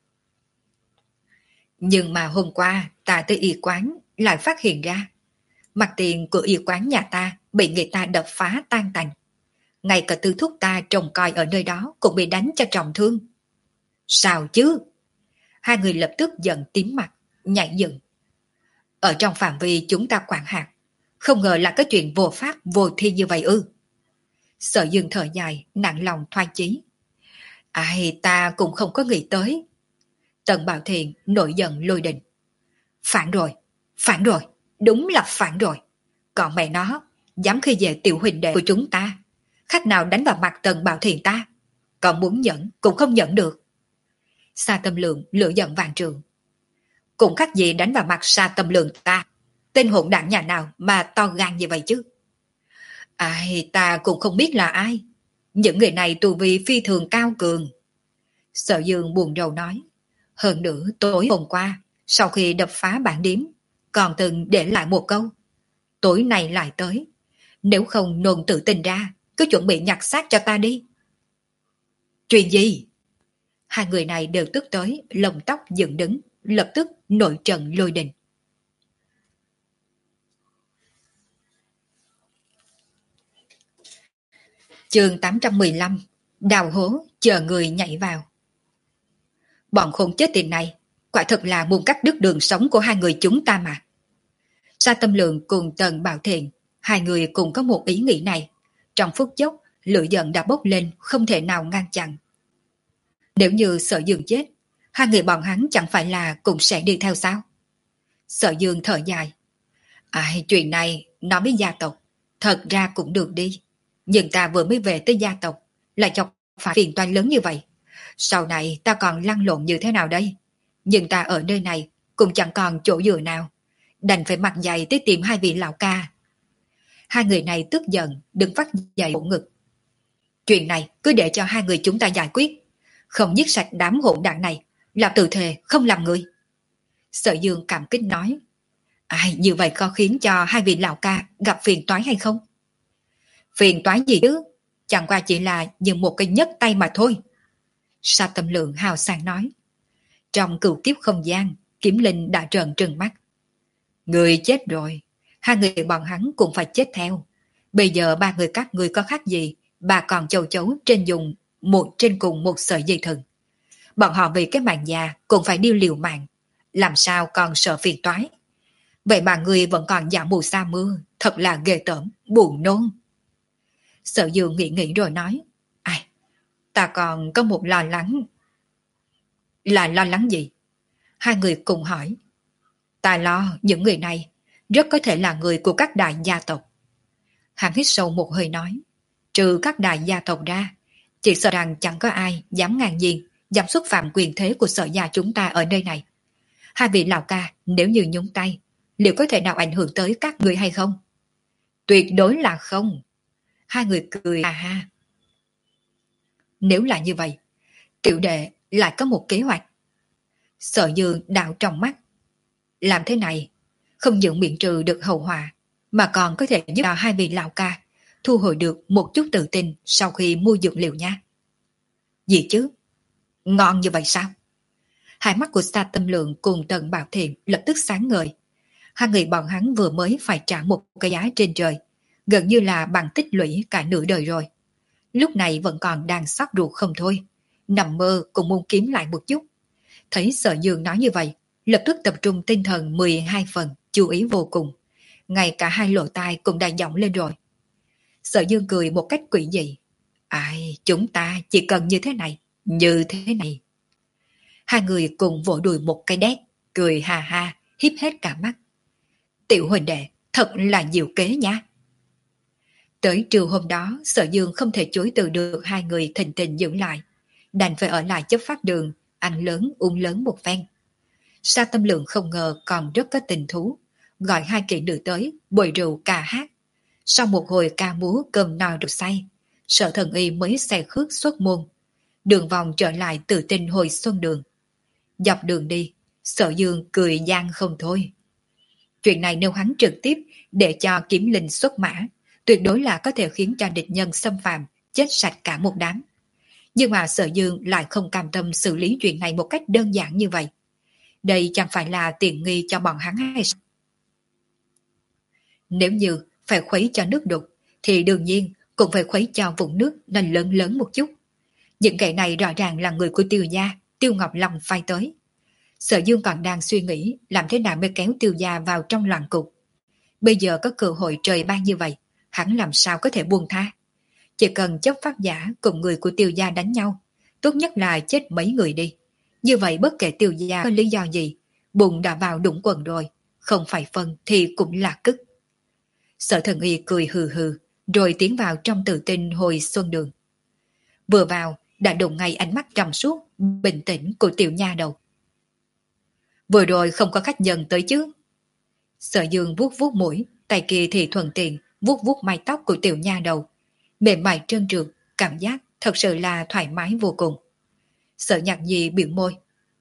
Nhưng mà hôm qua ta tới y quán lại phát hiện ra mặt tiền của y quán nhà ta bị người ta đập phá tan tành. Ngay cả tư thúc ta trông coi ở nơi đó cũng bị đánh cho trọng thương. Sao chứ? Hai người lập tức giận tím mặt, nhảy dựng. Ở trong phạm vi chúng ta quản hạt, không ngờ là cái chuyện vô pháp vô thiên như vậy ư? Sở Dương thở dài, nặng lòng thoái chí. Ai ta cũng không có nghĩ tới. Tần Bảo Thiện nổi giận lôi đình. Phản rồi, phản rồi, đúng là phản rồi. Còn mẹ nó, dám khi về tiểu huynh đệ của chúng ta. Khách nào đánh vào mặt Tần Bảo Thiện ta, còn muốn nhẫn cũng không nhẫn được. Sa Tâm Lượng lửa giận vạn trường. Cũng khác gì đánh vào mặt Sa Tâm Lượng ta. Tên hỗn đảng nhà nào mà to gan như vậy chứ? Ai ta cũng không biết là ai. Những người này tu vi phi thường cao cường. Sở Dương buồn rầu nói. Hơn nữa tối hôm qua, sau khi đập phá bản điếm, còn từng để lại một câu. Tối nay lại tới. Nếu không nôn tự tin ra, cứ chuẩn bị nhặt xác cho ta đi. Chuyện gì? Hai người này đều tức tới, lông tóc dựng đứng, lập tức nổi trận lôi đình. Chương tám trăm mười lăm. Đào hố, chờ người nhảy vào. Bọn khốn chết tiền này, quả thật là muốn cắt đứt đường sống của hai người chúng ta mà. Sa Tâm Lượng cùng Tần Bảo Thiện, hai người cùng có một ý nghĩ này. Trong phút chốc, lửa giận đã bốc lên, không thể nào ngăn chặn. Nếu như Sở Dương chết, hai người bọn hắn chẳng phải là cũng sẽ đi theo sao? Sở Dương thở dài. Ai, chuyện này nói với gia tộc, thật ra cũng được đi. Nhưng ta vừa mới về tới gia tộc, lại chọc phải phiền toái lớn như vậy. Sau này ta còn lăn lộn như thế nào đây? Nhưng ta ở nơi này cũng chẳng còn chỗ dựa nào. Đành phải mặt dày tới tìm hai vị lão ca. Hai người này tức giận, đứng phát dậy bộ ngực. Chuyện này cứ để cho hai người chúng ta giải quyết. Không giết sạch đám hỗn đảng này, là tự thề không làm người. Sở Dương cảm kích nói. Ai, như vậy có khiến cho hai vị lão ca gặp phiền toái hay không? Phiền toái gì chứ? Chẳng qua chỉ là như một cái nhấc tay mà thôi. Sa Tâm Lượng hào sảng nói. Trong cửu kiếp không gian, Kiếm Linh đã trợn trừng mắt. Người chết rồi, hai người bọn hắn cũng phải chết theo. Bây giờ ba người các người có khác gì, bà còn châu chấu trên dùng một trên cùng một sợi dây thừng. Bọn họ vì cái mạng già cũng phải điêu liều mạng, làm sao còn sợ phiền toái. Vậy mà người vẫn còn giả mù sa mưa, thật là ghê tởm, buồn nôn. Sở Dương nghĩ nghĩ rồi nói. Ai, ta còn có một lo lắng. Là lo lắng gì? Hai người cùng hỏi. Ta lo những người này rất có thể là người của các đại gia tộc. Hắn hít sâu một hơi nói. Trừ các đại gia tộc ra, chỉ sợ rằng chẳng có ai dám ngang nhiên, dám xúc phạm quyền thế của Sở gia chúng ta ở nơi này. Hai vị lão ca nếu như nhúng tay, liệu có thể nào ảnh hưởng tới các người hay không? Tuyệt đối là không. Hai người cười à ha. Nếu là như vậy, tiểu đệ lại có một kế hoạch. Sở Dương đạo trong mắt. Làm thế này, không những miễn trừ được hậu họa, mà còn có thể giúp cho hai vị lão ca thu hồi được một chút tự tin sau khi mua dược liệu nha. Gì chứ? Ngon như vậy sao? Hai mắt của Sa Tâm Lượng cùng Tần Bảo Thiện lập tức sáng ngời. Hai người bọn hắn vừa mới phải trả một cái giá trên trời, gần như là bằng tích lũy cả nửa đời rồi. Lúc này vẫn còn đang xót ruột không thôi, nằm mơ cũng muốn kiếm lại một chút. Thấy Sở Dương nói như vậy, lập tức tập trung tinh thần mười hai phần, chú ý vô cùng. Ngay cả hai lỗ tai cũng đã giọng lên rồi. Sở Dương cười một cách quỷ dị. Ai, chúng ta chỉ cần như thế này, như thế này. Hai người cùng vỗ đùi một cái đét, cười ha ha, híp hết cả mắt. Tiểu huynh đệ, thật là diệu kế nha. Tới trưa hôm đó, Sở Dương không thể chối từ được hai người thình thình giữ lại. Đành phải ở lại chấp phát đường, ăn lớn uống lớn một phen. Sa Tâm Lượng không ngờ còn rất có tình thú, gọi hai kỹ nữ tới, bồi rượu ca hát. Sau một hồi ca múa cơm no rượu say, Sở Thần Y mới xe khước xuất môn, đường vòng trở lại Từ Tinh hồi xuân đường. Dọc đường đi, Sở Dương cười gian không thôi. Chuyện này nếu hắn trực tiếp để cho Kiếm Linh xuất mã, tuyệt đối là có thể khiến cho địch nhân xâm phạm, chết sạch cả một đám. Nhưng mà Sở Dương lại không cam tâm xử lý chuyện này một cách đơn giản như vậy. Đây chẳng phải là tiện nghi cho bọn hắn hay sao? Nếu như phải khuấy cho nước đục, thì đương nhiên cũng phải khuấy cho vùng nước nên lớn lớn một chút. Những kẻ này rõ ràng là người của Tiêu gia, Tiêu Ngọc Long phái tới. Sở Dương còn đang suy nghĩ làm thế nào mới kéo Tiêu gia vào trong loạn cục. Bây giờ có cơ hội trời ban như vậy, hắn làm sao có thể buông tha. Chỉ cần chấp pháp giả cùng người của Tiêu gia đánh nhau, tốt nhất là chết mấy người đi. Như vậy bất kể Tiêu gia có lý do gì, bụng đã vào đụng quần rồi, không phải phân thì cũng là cức. Sở Thần Y cười hừ hừ, rồi tiến vào trong Từ Tinh hồi xuân đường. Vừa vào, đã đụng ngay ánh mắt trong suốt, bình tĩnh của tiểu nha đầu. Vừa rồi không có khách nhân tới chứ? Sở Dương vuốt vuốt mũi, tay kia thì thuận tiện vuốt vuốt mái tóc của tiểu nha đầu, mềm mại trơn trượt, cảm giác thật sự là thoải mái vô cùng. Sở Nhạc Nhi biểu môi.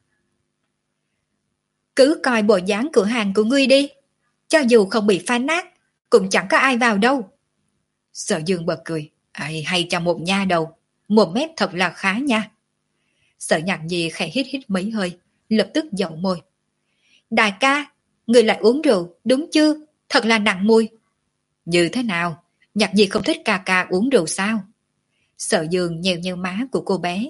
Cứ coi bộ dáng cửa hàng của ngươi đi, cho dù không bị phá nát, cũng chẳng có ai vào đâu. Sở Dương bật cười. Ai, hay cho một nha đầu, một mép thật là khá nha. Sở Nhạc Nhi khẽ hít hít mấy hơi, lập tức dậu môi. Đại ca, người lại uống rượu, đúng chứ? Thật là nặng mùi. Như thế nào? Nhạc Nhi không thích ca ca uống rượu sao? Sở Dương nhèo nhèo má của cô bé.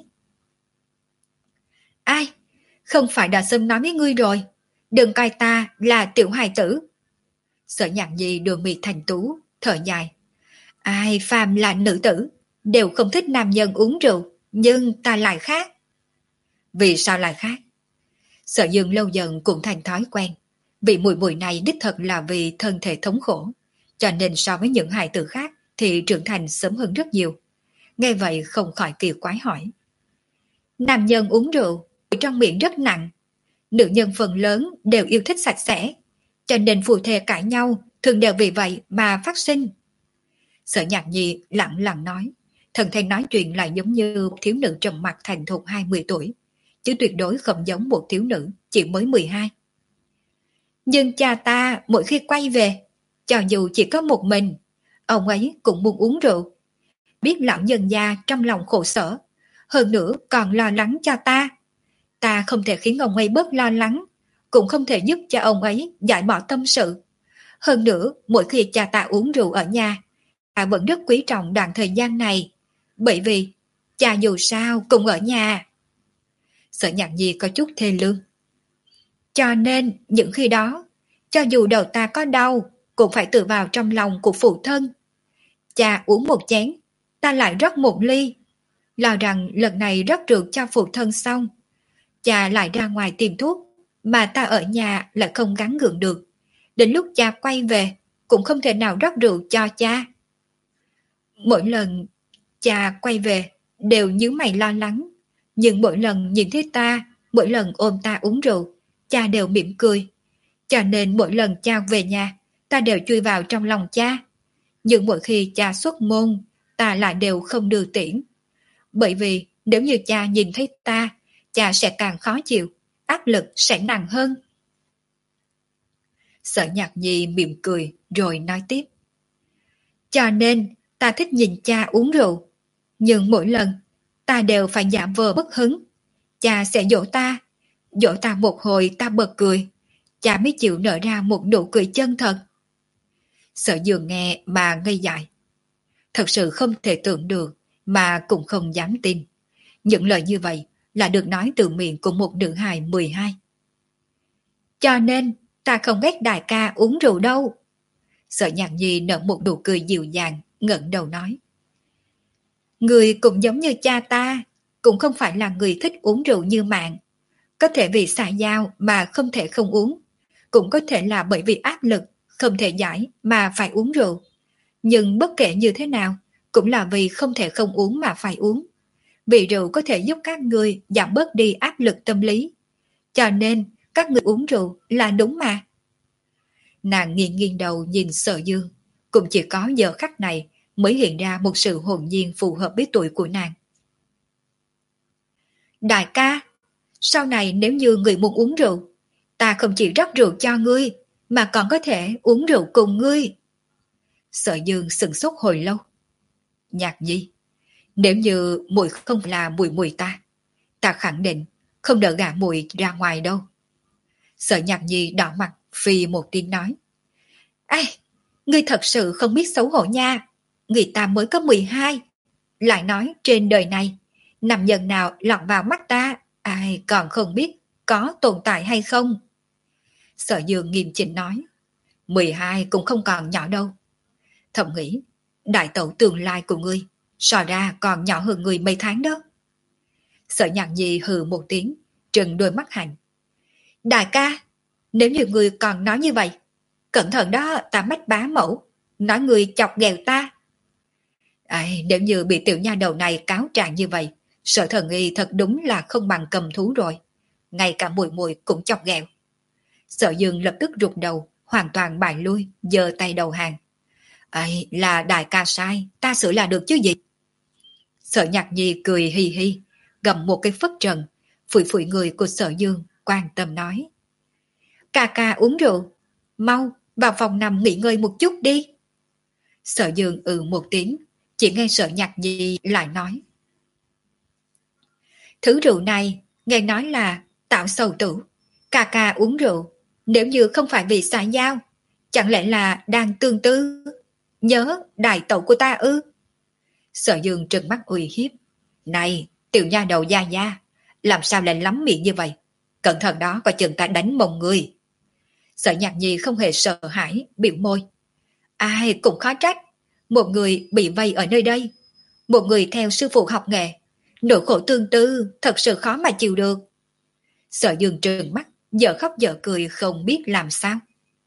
Ai? Không phải đã sớm nói với ngươi rồi, đừng coi ta là tiểu hài tử. Sở Nhạc Nhi đường mì thành tú, thở dài. Ai phàm là nữ tử, đều không thích nam nhân uống rượu, nhưng ta lại khác. Vì sao lại khác? Sở Dương lâu dần cũng thành thói quen. Vì mùi mùi này đích thật là vì thân thể thống khổ, cho nên so với những hài tử khác thì trưởng thành sớm hơn rất nhiều. Nghe vậy không khỏi kỳ quái hỏi. Nam nhân uống rượu, trong miệng rất nặng. Nữ nhân phần lớn đều yêu thích sạch sẽ, cho nên phù thề cãi nhau thường đều vì vậy mà phát sinh. Sở Nhạc Nhi lặng lặng nói, thần thanh nói chuyện lại giống như một thiếu nữ trầm mặc thành thục hai mươi tuổi, chứ tuyệt đối không giống một thiếu nữ chỉ mới mười hai. Nhưng cha ta mỗi khi quay về, cho dù chỉ có một mình, ông ấy cũng muốn uống rượu. Biết lão nhân gia trong lòng khổ sở, hơn nữa còn lo lắng cho ta. Ta không thể khiến ông ấy bớt lo lắng, cũng không thể giúp cho ông ấy giải bỏ tâm sự. Hơn nữa, mỗi khi cha ta uống rượu ở nhà, ta vẫn rất quý trọng đoạn thời gian này, bởi vì cha dù sao cũng ở nhà. Sở Nhạc Nhi có chút thê lương. Cho nên, những khi đó, cho dù đầu ta có đau, cũng phải tự vào trong lòng của phụ thân. Cha uống một chén, ta lại rót một ly. Lo rằng lần này rót rượu cho phụ thân xong, cha lại ra ngoài tìm thuốc, mà ta ở nhà lại không gắng gượng được. Đến lúc cha quay về, cũng không thể nào rót rượu cho cha. Mỗi lần cha quay về, đều nhíu mày lo lắng. Nhưng mỗi lần nhìn thấy ta, mỗi lần ôm ta uống rượu, cha đều mỉm cười. Cho nên mỗi lần cha về nhà, ta đều chui vào trong lòng cha. Nhưng mỗi khi cha xuất môn, ta lại đều không đưa tiễn. Bởi vì nếu như cha nhìn thấy ta, cha sẽ càng khó chịu, áp lực sẽ nặng hơn. Sở Nhạc Nhi mỉm cười rồi nói tiếp. Cho nên ta thích nhìn cha uống rượu, nhưng mỗi lần ta đều phải giả vờ bất hứng. Cha sẽ dỗ ta, dỗ ta một hồi ta bật cười, cha mới chịu nở ra một nụ cười chân thật. Sở Dương nghe mà ngây dại. Thật sự không thể tưởng được, mà cũng không dám tin. Những lời như vậy là được nói từ miệng của một nữ hài mười hai. Cho nên ta không ghét đại ca uống rượu đâu. Sở Nhạc Nhi nở một nụ cười dịu dàng, ngẩng đầu nói. Người cũng giống như cha ta, cũng không phải là người thích uống rượu như Mạng. Có thể vì xã giao mà không thể không uống, cũng có thể là bởi vì áp lực không thể giải mà phải uống rượu. Nhưng bất kể như thế nào, cũng là vì không thể không uống mà phải uống. Vì rượu có thể giúp các người giảm bớt đi áp lực tâm lý. Cho nên các người uống rượu là đúng mà. Nàng nghiêng nghiêng đầu nhìn Sở Dương, cũng chỉ có giờ khắc này mới hiện ra một sự hồn nhiên phù hợp với tuổi của nàng. Đại ca, sau này nếu như người muốn uống rượu, ta không chỉ rót rượu cho ngươi, mà còn có thể uống rượu cùng ngươi. Sở Dương sửng sốt hồi lâu. Nhạc Nhi, nếu như muội không là muội muội ta, ta khẳng định không đỡ gả muội ra ngoài đâu. Sở Nhạc Nhi đỏ mặt phi một tiếng nói. Ây, ngươi thật sự không biết xấu hổ nha. Người ta mới có mười hai, lại nói trên đời này nam nhân nào lọt vào mắt ta, ai còn không biết có tồn tại hay không. Sở Dương nghiêm chỉnh nói. mười hai cũng không còn nhỏ đâu. Thầm nghĩ, đại tẩu tương lai của ngươi so ra còn nhỏ hơn người mấy tháng đó. Sở Nhạc Nhi hừ một tiếng, trừng đôi mắt hành. Đại ca, nếu như ngươi còn nói như vậy, cẩn thận đó, ta mách bá mẫu, nói ngươi chọc ghẹo ta. Ai, nếu như bị tiểu nha đầu này cáo trạng như vậy, Sở Thần Y thật đúng là không bằng cầm thú rồi. Ngay cả muội muội cũng chọc ghẹo. Sở Dương lập tức rụt đầu, hoàn toàn bại lui, giơ tay đầu hàng. Ấy, là đại ca sai, ta sửa là được chứ gì. Sở Nhạc Nhi cười hi hi, gầm một cái phất trần, phủi phủi người của Sở Dương, quan tâm nói. Ca ca uống rượu, mau vào phòng nằm nghỉ ngơi một chút đi. Sở Dương ừ một tiếng, chỉ nghe Sở Nhạc Nhi lại nói. Thứ rượu này, nghe nói là tạo sầu tử, ca ca uống rượu, nếu như không phải vì xã giao, chẳng lẽ là đang tương tư, nhớ đại tẩu của ta ư? Sở Dương trừng mắt uy hiếp. Này, tiểu nha đầu gia gia, làm sao lại lắm miệng như vậy? Cẩn thận đó, coi chừng ta đánh mông ngươi. Sở Nhạc Nhi không hề sợ hãi, biểu môi. Ai cũng khó trách, một người bị vây ở nơi đây, một người theo sư phụ học nghệ, nỗi khổ tương tư thật sự khó mà chịu được. Sở Dương trừng mắt, giờ khóc giờ cười không biết làm sao.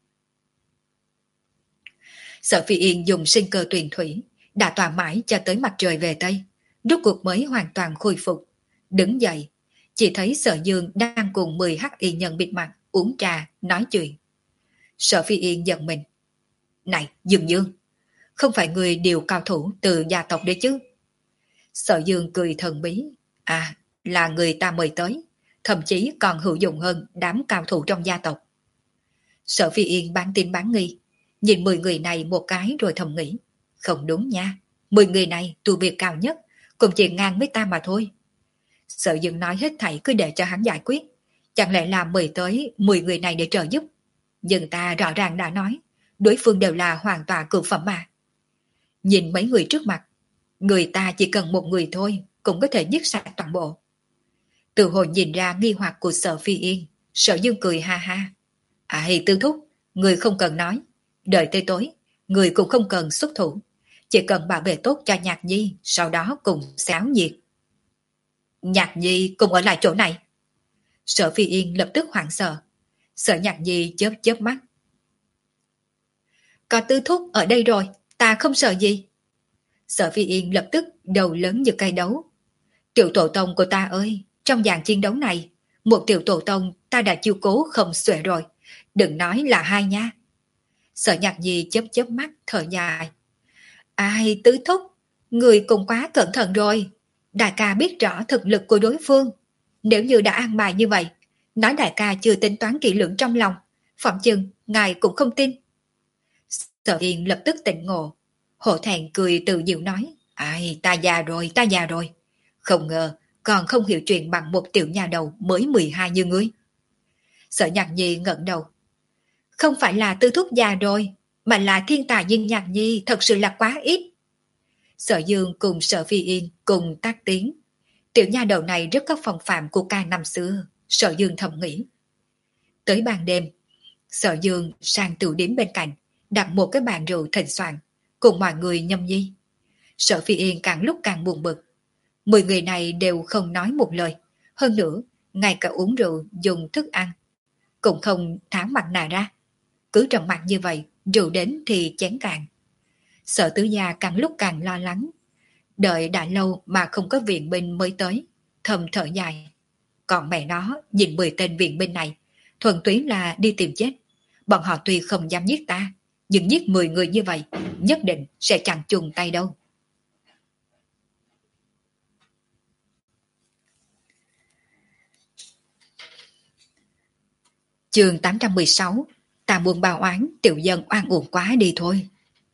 Sở Phi Yên dùng sinh cơ tuyền thủy, đã tỏa mãi cho tới mặt trời về Tây, rốt cuộc mới hoàn toàn khôi phục. Đứng dậy, chỉ thấy Sở Dương đang cùng mười hắc y nhân bịt mặt, uống trà, nói chuyện. Sở Phi Yên giận mình. Này, Dương Dương, không phải người điều cao thủ từ gia tộc đấy chứ? Sở Dương cười thần bí. À, là người ta mời tới, thậm chí còn hữu dụng hơn đám cao thủ trong gia tộc. Sở Phi Yên bán tin bán nghi, nhìn mười người này một cái rồi thầm nghĩ. Không đúng nha, mười người này tu vi cao nhất, cũng chỉ ngang với ta mà thôi. Sở Dương nói hết thảy cứ để cho hắn giải quyết, chẳng lẽ là mời tới mười người này để trợ giúp. Nhưng ta rõ ràng đã nói, đối phương đều là hoàn toàn cực phẩm mà. Nhìn mấy người trước mặt, người ta chỉ cần một người thôi, cũng có thể giết sạch toàn bộ. Từ hồi nhìn ra nghi hoặc của Sở Phi Yên, Sở Dương cười ha ha. À thì Tư Thúc, người không cần nói, đợi tới tối, người cũng không cần xuất thủ, chỉ cần bảo vệ tốt cho Nhạc Nhi, sau đó cùng xáo nhiệt. Nhạc Nhi cùng ở lại chỗ này. Sở Phi Yên lập tức hoảng sợ. Sở Nhạc Nhi chớp chớp mắt. Có Tư Thúc ở đây rồi, ta không sợ gì. Sở Phi Yên lập tức đầu lớn như cây đấu. Tiểu tổ tông của ta ơi, trong dàn chiến đấu này, một tiểu tổ tông ta đã chiêu cố không xuể rồi, đừng nói là hai nha. Sở Nhạc Nhi chớp chớp mắt thở dài. Ai Tứ Thúc, người cũng quá cẩn thận rồi. Đại ca biết rõ thực lực của đối phương. Nếu như đã an bài như vậy, nói đại ca chưa tính toán kỹ lưỡng trong lòng, phỏng chừng ngài cũng không tin. Sở Yên lập tức tỉnh ngộ, hổ thẹn cười tự diệu nói. Ai ta già rồi, ta già rồi. Không ngờ còn không hiểu chuyện bằng một tiểu nhà đầu mới mười hai như ngươi. Sở Nhạc Nhi ngẩng đầu. Không phải là Tư Thúc già rồi, mà là thiên tài như Nhạc Nhi thật sự là quá ít. Sở Dương cùng Sở Phi Yên cùng tác tiếng. Tiểu nha đầu này rất có phong phạm của ca năm xưa, Sở Dương thầm nghĩ. Tới ban đêm, Sở Dương sang tửu điếm bên cạnh, đặt một cái bàn rượu thịnh soạn, cùng mọi người nhâm nhi. Sở Phi Yên càng lúc càng buồn bực. Mười người này đều không nói một lời, hơn nữa, ngay cả uống rượu dùng thức ăn, cũng không tháo mặt nạ ra. Cứ trầm mặc như vậy, rượu đến thì chén cạn. Sở Tứ Gia càng lúc càng lo lắng. Đợi đã lâu mà không có viện binh mới tới, thầm thở dài. Còn mẹ nó, nhìn mười tên viện binh này, thuần túy là đi tìm chết. Bọn họ tuy không dám giết ta, Nhưng giết mười người như vậy, nhất định sẽ chẳng chùng tay đâu. Chương tám trăm mười sáu. Ta buồn bào oán, tiểu dân oan uổng quá đi thôi.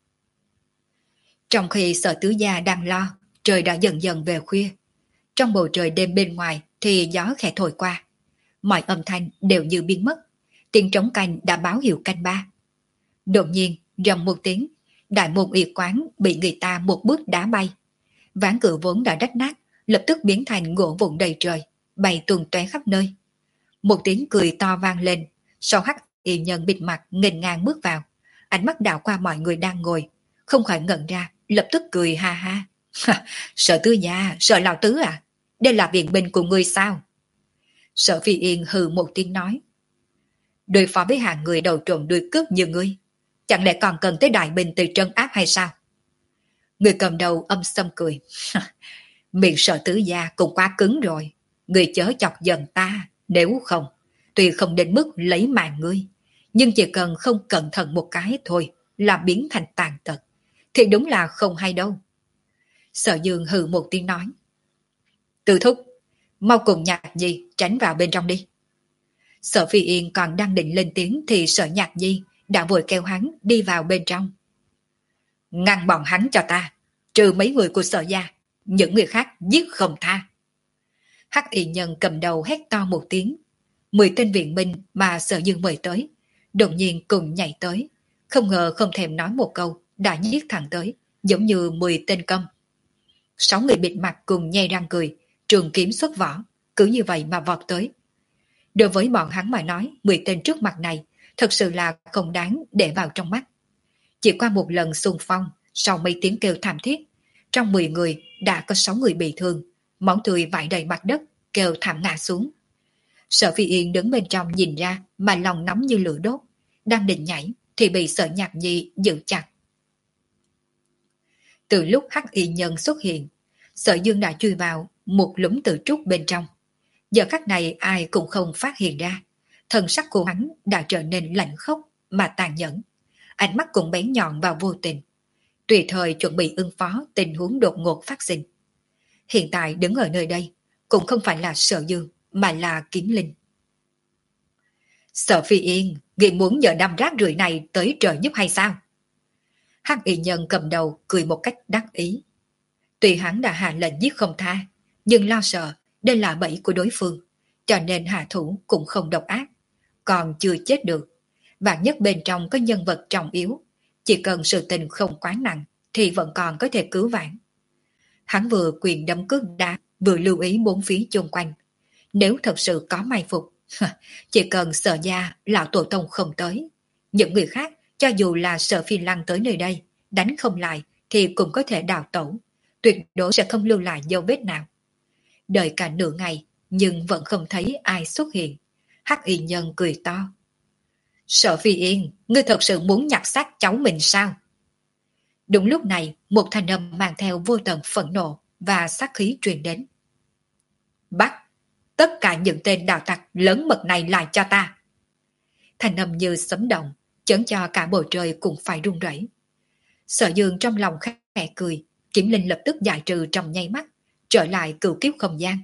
Trong khi Sở Tứ Gia đang lo, trời đã dần dần về khuya. Trong bầu trời đêm bên ngoài thì gió khẽ thổi qua. Mọi âm thanh đều như biến mất. Tiếng trống canh đã báo hiệu canh ba. Đột nhiên, rầm một tiếng, đại môn y quán bị người ta một bước đá bay. Ván cửa vốn đã rách nát, lập tức biến thành gỗ vụn đầy trời, bay tuôn tóe khắp nơi. Một tiếng cười to vang lên, sau hắc y nhân bịt mặt nghênh ngang bước vào, ánh mắt đảo qua mọi người đang ngồi, không khỏi ngẩn ra, lập tức cười ha ha. Sở Tứ Gia, Sở Lão Tứ à, đây là viện binh của ngươi sao? Sở Phi Yên hừ một tiếng nói, đối phó với hàng người đầu trộm đuôi cướp như ngươi, chẳng lẽ còn cần tới đại binh từ trấn áp hay sao? Người cầm đầu âm xâm cười. Miệng Sở Tứ Gia cũng quá cứng rồi, người chớ chọc giận ta, nếu không, tuy không đến mức lấy mạng ngươi, nhưng chỉ cần không cẩn thận một cái thôi là biến thành tàn tật, thì đúng là không hay đâu. Sở Dương hừ một tiếng nói, Từ thúc, mau cùng Nhạc Nhi tránh vào bên trong đi. Sở Phi Yên còn đang định lên tiếng thì Sở Nhạc Nhi đã vội kêu hắn đi vào bên trong. Ngăn bọn hắn cho ta, trừ mấy người của Sở gia, những người khác giết không tha. Hắc y nhân cầm đầu hét to một tiếng, mười tên viện binh mà Sở Dương mời tới, đột nhiên cùng nhảy tới, không ngờ không thèm nói một câu đã giết thẳng tới, giống như mười tên câm. Sáu người bịt mặt cùng nhe răng cười, trường kiếm xuất vỏ, cứ như vậy mà vọt tới. Đối với bọn hắn mà nói, mười tên trước mặt này thật sự là không đáng để vào trong mắt. Chỉ qua một lần xung phong, sau mấy tiếng kêu thảm thiết, trong mười người đã có sáu người bị thương, máu tươi vãi đầy mặt đất, kêu thảm ngã xuống. Sở Phi Yên đứng bên trong nhìn ra mà lòng nóng như lửa đốt, đang định nhảy thì bị Sở Nhạc Nhi giữ chặt. Từ lúc hắc y nhân xuất hiện, Sở Dương đã chui vào một lũng tự trúc bên trong. Giờ khắc này ai cũng không phát hiện ra, thần sắc của hắn đã trở nên lạnh khốc mà tàn nhẫn, ánh mắt cũng bén nhọn và vô tình, tùy thời chuẩn bị ứng phó tình huống đột ngột phát sinh. Hiện tại đứng ở nơi đây cũng không phải là Sở Dương mà là Kiếm Linh. Sở Phi Yên, ngươi muốn nhờ năm rác rưởi này tới trợ giúp hay sao? Hắc y nhân cầm đầu cười một cách đắc ý. Tuy hắn đã hạ lệnh giết không tha, nhưng lo sợ đây là bẫy của đối phương, cho nên hạ thủ cũng không độc ác. Còn chưa chết được, vạn nhất bên trong có nhân vật trọng yếu, chỉ cần sự tình không quá nặng thì vẫn còn có thể cứu vãn. Hắn vừa quyền đấm cước đá, vừa lưu ý bốn phía xung quanh. Nếu thật sự có mai phục, chỉ cần Sở gia lão tổ tông không tới, những người khác cho dù là Sở Phi Lăng tới nơi đây đánh không lại thì cũng có thể đào tẩu, tuyệt đối sẽ không lưu lại dấu vết nào. Đợi cả nửa ngày nhưng vẫn không thấy ai xuất hiện. Hắc y nhân cười to. Sở Phi Yên, ngươi thật sự muốn nhặt xác cháu mình sao? Đúng lúc này, một thanh âm mang theo vô tận phẫn nộ và sát khí truyền đến. Bắt tất cả những tên đạo tặc lớn mật này lại cho ta. Thanh âm như sấm động, chấn cho cả bầu trời cũng phải rung rẩy. Sở Dương trong lòng khẽ cười, Kiếm Linh lập tức giải trừ trong nháy mắt, trở lại cửu kiếp không gian.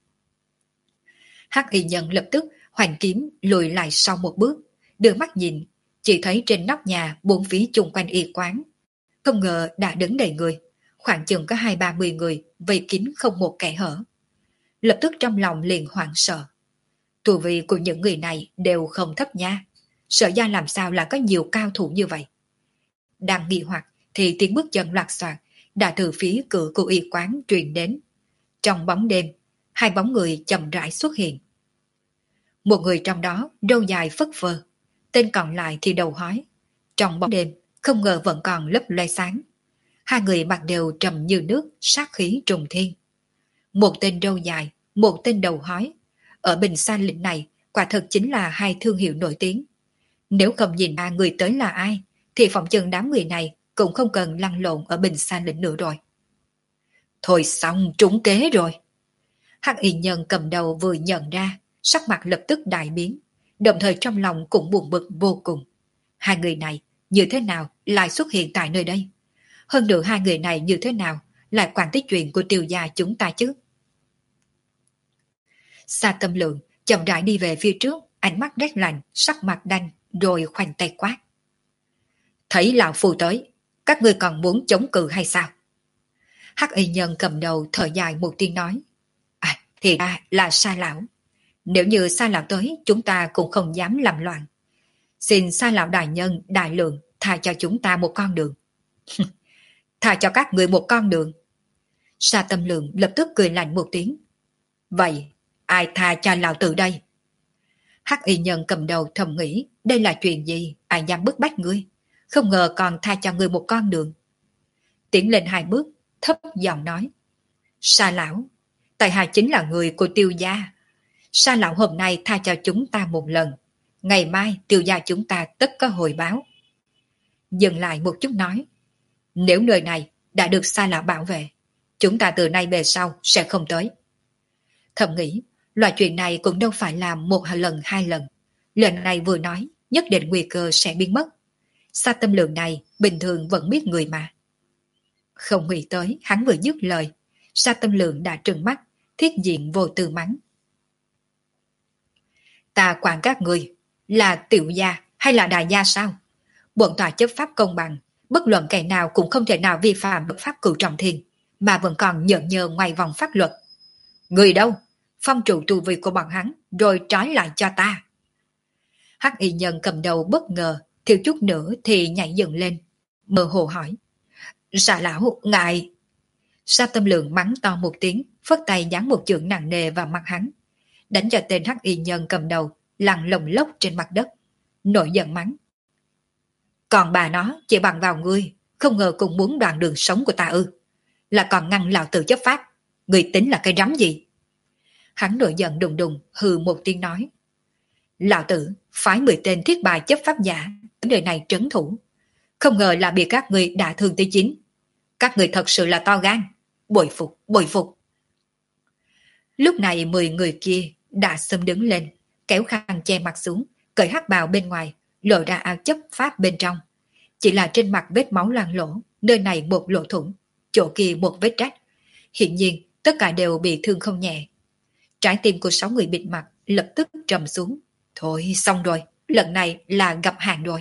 Hắc y nhân lập tức hoành kiếm lùi lại sau một bước, đưa mắt nhìn, chỉ thấy trên nóc nhà bốn phía chung quanh y quán, không ngờ đã đứng đầy người, khoảng chừng có hai ba mươi người vây kín không một kẻ hở. Lập tức trong lòng liền hoảng sợ. Tu vi của những người này đều không thấp nha, Sở gia làm sao là có nhiều cao thủ như vậy? Đang nghi hoặc thì tiếng bước chân loạt soạt đã từ phía cửa của y quán truyền đến. Trong bóng đêm, hai bóng người chậm rãi xuất hiện. Một người trong đó râu dài phất phơ, tên còn lại thì đầu hói. Trong bóng đêm không ngờ vẫn còn lấp loe sáng. Hai người mặt đều trầm như nước, sát khí trùng thiên. Một tên râu dài, một tên đầu hói. Ở Bình Sa Lĩnh này quả thật chính là hai thương hiệu nổi tiếng. Nếu không nhìn ra người tới là ai thì phỏng chừng đám người này cũng không cần lăn lộn ở Bình Sa Lĩnh nữa rồi. Thôi xong, trúng kế rồi. Hắc y nhân cầm đầu vừa nhận ra, sắc mặt lập tức đại biến, đồng thời trong lòng cũng buồn bực vô cùng. Hai người này như thế nào lại xuất hiện tại nơi đây? Hơn nữa hai người này như thế nào lại quản tới chuyện của Tiêu gia chúng ta chứ? Sa Tâm Lượng chậm rãi đi về phía trước, ánh mắt rét lạnh, sắc mặt đanh, rồi khoanh tay quát. Thấy lão phu tới, các ngươi còn muốn chống cự hay sao? Hắc y nhân cầm đầu thở dài một tiếng nói. À, thì ra là Sa lão. Nếu như Sa lão tới, chúng ta cũng không dám làm loạn. Xin Sa lão đại nhân, đại lượng, tha cho chúng ta một con đường. Tha cho các người một con đường. Sa Tâm Lượng lập tức cười lạnh một tiếng. Vậy, ai tha cho lão tử đây? Hắc y nhân cầm đầu thầm nghĩ, đây là chuyện gì, ai dám bức bách ngươi? Không ngờ còn tha cho ngươi một con đường. Tiến lên hai bước, thấp giọng nói. Sa lão, tại hạ chính là người của Tiêu gia. Sa lão hôm nay tha cho chúng ta một lần. Ngày mai Tiêu gia chúng ta tất có hồi báo. Dừng lại một chút nói. Nếu nơi này đã được Sa lão bảo vệ, chúng ta từ nay về sau sẽ không tới. Thầm nghĩ, loại chuyện này cũng đâu phải là một lần hai lần. Lần này vừa nói, nhất định nguy cơ sẽ biến mất. Sa Tâm Lượng này bình thường vẫn biết người mà. Không nghĩ tới, hắn vừa dứt lời, Sa Tâm Lượng đã trừng mắt, thiết diện vô tư mắng. Ta quản các người, là tiểu gia hay là đại gia sao? Bọn tòa chấp pháp công bằng, bất luận kẻ nào cũng không thể nào vi phạm luật pháp cửu trọng thiên, mà vẫn còn nhợn nhơ ngoài vòng pháp luật. Người đâu? Phong trụ tu vi của bọn hắn, rồi trói lại cho ta. Hắc y nhân cầm đầu bất ngờ, thiếu chút nữa thì nhảy dựng lên, mơ hồ hỏi. Sa lão, ngài... Sa Tâm Lượng mắng to một tiếng, phất tay giáng một chưởng nặng nề vào mặt hắn, đánh cho tên hắc y nhân cầm đầu lăn lồng lốc trên mặt đất, nổi giận mắng. Còn bà nó chỉ bằng vào ngươi, không ngờ cũng muốn đoạn đường sống của ta ư? Là còn ngăn lão tử chấp pháp, ngươi tính là cái rắm gì? Hắn nổi giận đùng đùng hừ một tiếng nói. Lão tử phái mười tên thiết bài chấp pháp giả đến nơi này trấn thủ, không ngờ là bị các ngươi đả thương tới chính. Các người thật sự là to gan, bội phục, bội phục. Lúc này mười người kia đã xâm đứng lên, kéo khăn che mặt xuống, cởi hắc bào bên ngoài, lộ ra áo chấp pháp bên trong. Chỉ là trên mặt vết máu loang lỗ, nơi này một lỗ thủng, chỗ kia một vết rách. Hiện nhiên tất cả đều bị thương không nhẹ. Trái tim của sáu người bịt mặt lập tức trầm xuống. Thôi xong rồi, lần này là gặp hàng rồi.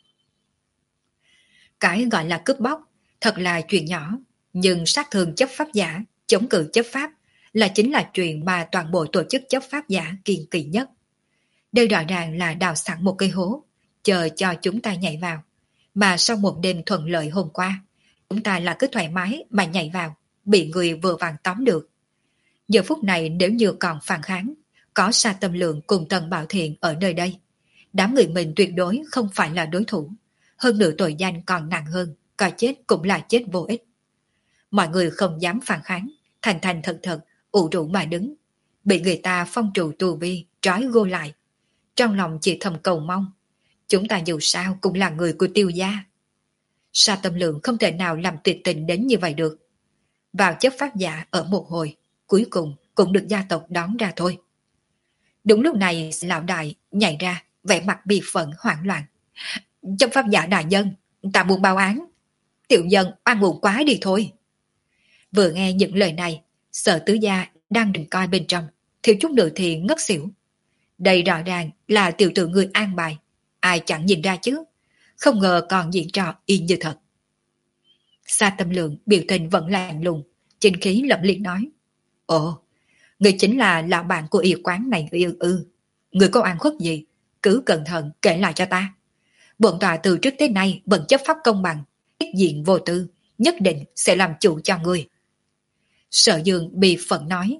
Cái gọi là cướp bóc thật là chuyện nhỏ, nhưng sát thương chấp pháp giả, chống cự chấp pháp là chính là chuyện mà toàn bộ tổ chức chấp pháp giả kiêng kỵ nhất. Đây rõ ràng là đào sẵn một cây hố, chờ cho chúng ta nhảy vào. Mà sau một đêm thuận lợi hôm qua, chúng ta là cứ thoải mái mà nhảy vào, bị người vừa vàng tóm được. Giờ phút này nếu như còn phản kháng, có Sa Tâm Lượng cùng Tần Bảo Thiện ở nơi đây, đám người mình tuyệt đối không phải là đối thủ. Hơn nữa tội danh còn nặng hơn, coi chết cũng là chết vô ích. Mọi người không dám phản kháng, thành thành thật thật, ủ rũ mà đứng, bị người ta phong trụ tù vi, trói gô lại. Trong lòng chỉ thầm cầu mong, chúng ta dù sao cũng là người của Tiêu gia. Sa Tâm Lượng không thể nào làm tuyệt tình đến như vậy được. Vào chấp pháp giả ở một hồi, cuối cùng cũng được gia tộc đón ra thôi. Đúng lúc này lão đại nhảy ra, vẻ mặt bi phẫn hoảng loạn. Chấp pháp giả đại nhân, ta muốn báo án. Tiểu nhân oan uổng quá đi thôi. Vừa nghe những lời này, Sở tứ gia đang định coi bên trong, thiếu chút nữa thì ngất xỉu. Đây rõ ràng là tiểu tử người an bài, ai chẳng nhìn ra chứ, không ngờ còn diễn trò y như thật. Sa Tâm Lượng biểu tình vẫn lạnh lùng, chính khí lẫm liệt nói. Ồ, người chính là lão bạn của y quán này ư ư. Người có oan khuất gì, cứ cẩn thận kể lại cho ta. Bọn tòa từ trước tới nay vẫn chấp pháp công bằng, tiết diện vô tư, nhất định sẽ làm chủ cho người. Sở Dương bị phẫn nói.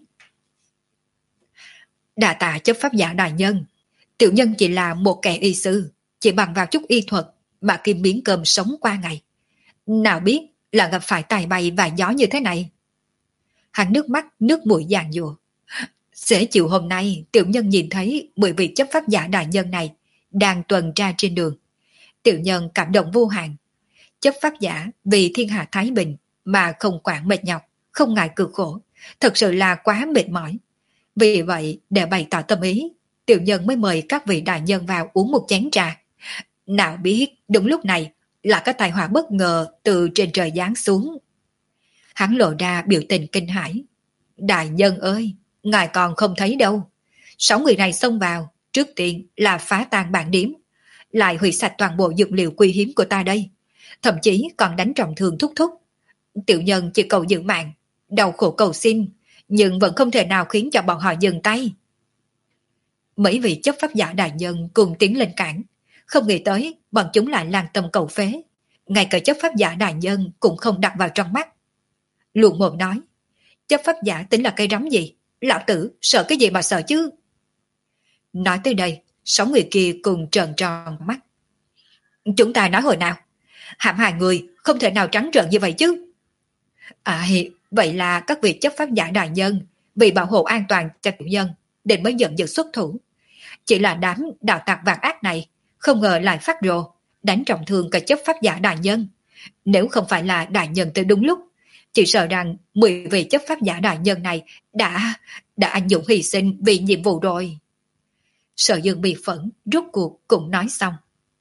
Đà tạ chấp pháp giả đại nhân, tiểu nhân chỉ là một kẻ y sư, chỉ bằng vào chút y thuật mà kim biến cơm sống qua ngày. Nào biết là gặp phải tài bay và gió như thế này. Hắn nước mắt nước mũi giàn giụa. Sẽ chịu hôm nay tiểu nhân nhìn thấy mười vị chấp pháp giả đại nhân này đang tuần tra trên đường. Tiểu nhân cảm động vô hạn. Chấp pháp giả vì thiên hạ thái bình mà không quản mệt nhọc, không ngại cực khổ, thật sự là quá mệt mỏi. Vì vậy để bày tỏ tâm ý, tiểu nhân mới mời các vị đại nhân vào uống một chén trà. Nào biết đúng lúc này là cái tai họa bất ngờ từ trên trời giáng xuống. Hắn lộ ra biểu tình kinh hãi. Đại nhân ơi, ngài còn không thấy đâu. Sáu người này xông vào, trước tiên là phá tan bản điếm, lại hủy sạch toàn bộ dược liệu quý hiếm của ta đây. Thậm chí còn đánh trọng thương thúc thúc. Tiểu nhân chỉ cầu giữ mạng, đau khổ cầu xin, nhưng vẫn không thể nào khiến cho bọn họ dừng tay. Mấy vị chấp pháp giả đại nhân cùng tiến lên cản, không nghĩ tới bọn chúng lại lan tâm cầu phế. Ngay cả chấp pháp giả đại nhân cũng không đặt vào trong mắt. Luộc Mồm nói, chấp pháp giả tính là cây rắm gì? Lão tử sợ cái gì mà sợ chứ? Nói tới đây, sáu người kia cùng trợn tròn mắt. Chúng ta nói hồi nào? Hãm hại người không thể nào trắng trợn như vậy chứ. À, vậy là các vị chấp pháp giả đại nhân vì bảo hộ an toàn cho tiểu nhân nên mới giận dữ xuất thủ. Chỉ là đám đạo tặc vàng ác này không ngờ lại phát rồ, đánh trọng thương cả chấp pháp giả đại nhân. Nếu không phải là đại nhân tới đúng lúc, chỉ sợ rằng mười vị chấp pháp giả đại nhân này đã đã anh dũng hy sinh vì nhiệm vụ rồi. Sở Dương bị phẫn, rốt cuộc cũng nói xong.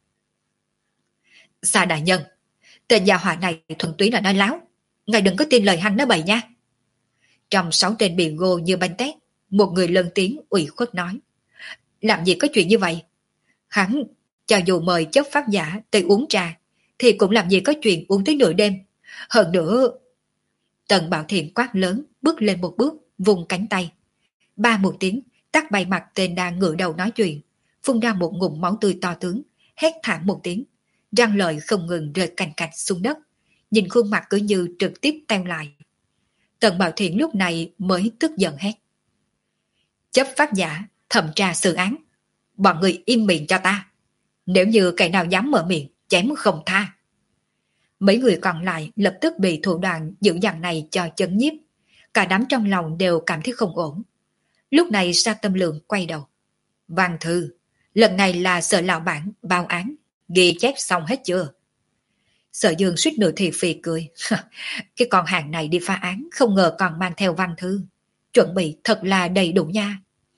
Xa đại nhân, tên gia họa này thuần túy là nói láo. Ngài đừng có tin lời hắn nói bậy nha. Trong sáu tên bị gô như bánh tét, một người lớn tiếng ủy khuất nói. Làm gì có chuyện như vậy? Hắn, cho dù mời chấp pháp giả tới uống trà, thì cũng làm gì có chuyện uống tới nửa đêm. Hơn nữa... Tần Bảo Thiện quát lớn, bước lên một bước, vùng cánh tay. Ba một tiếng, tát bay mặt tên đang ngửa đầu nói chuyện, phun ra một ngụm máu tươi to tướng, hét thảm một tiếng, răng lời không ngừng rơi cành cạch xuống đất, nhìn khuôn mặt cứ như trực tiếp teo lại. Tần Bảo Thiện lúc này mới tức giận hét. Chấp pháp giả, thẩm tra xử án, bọn người im miệng cho ta. Nếu như kẻ nào dám mở miệng, chém không tha. Mấy người còn lại lập tức bị thủ đoạn dữ dằn này cho chấn nhiếp. Cả đám trong lòng đều cảm thấy không ổn. Lúc này Sa Tâm Lượng quay đầu. Văn thư, lần này là Sở lão bản báo án, ghi chép xong hết chưa? Sở Dương suýt nửa thì phì cười. Cái con hàng này đi phá án không ngờ còn mang theo văn thư. Chuẩn bị thật là đầy đủ nha.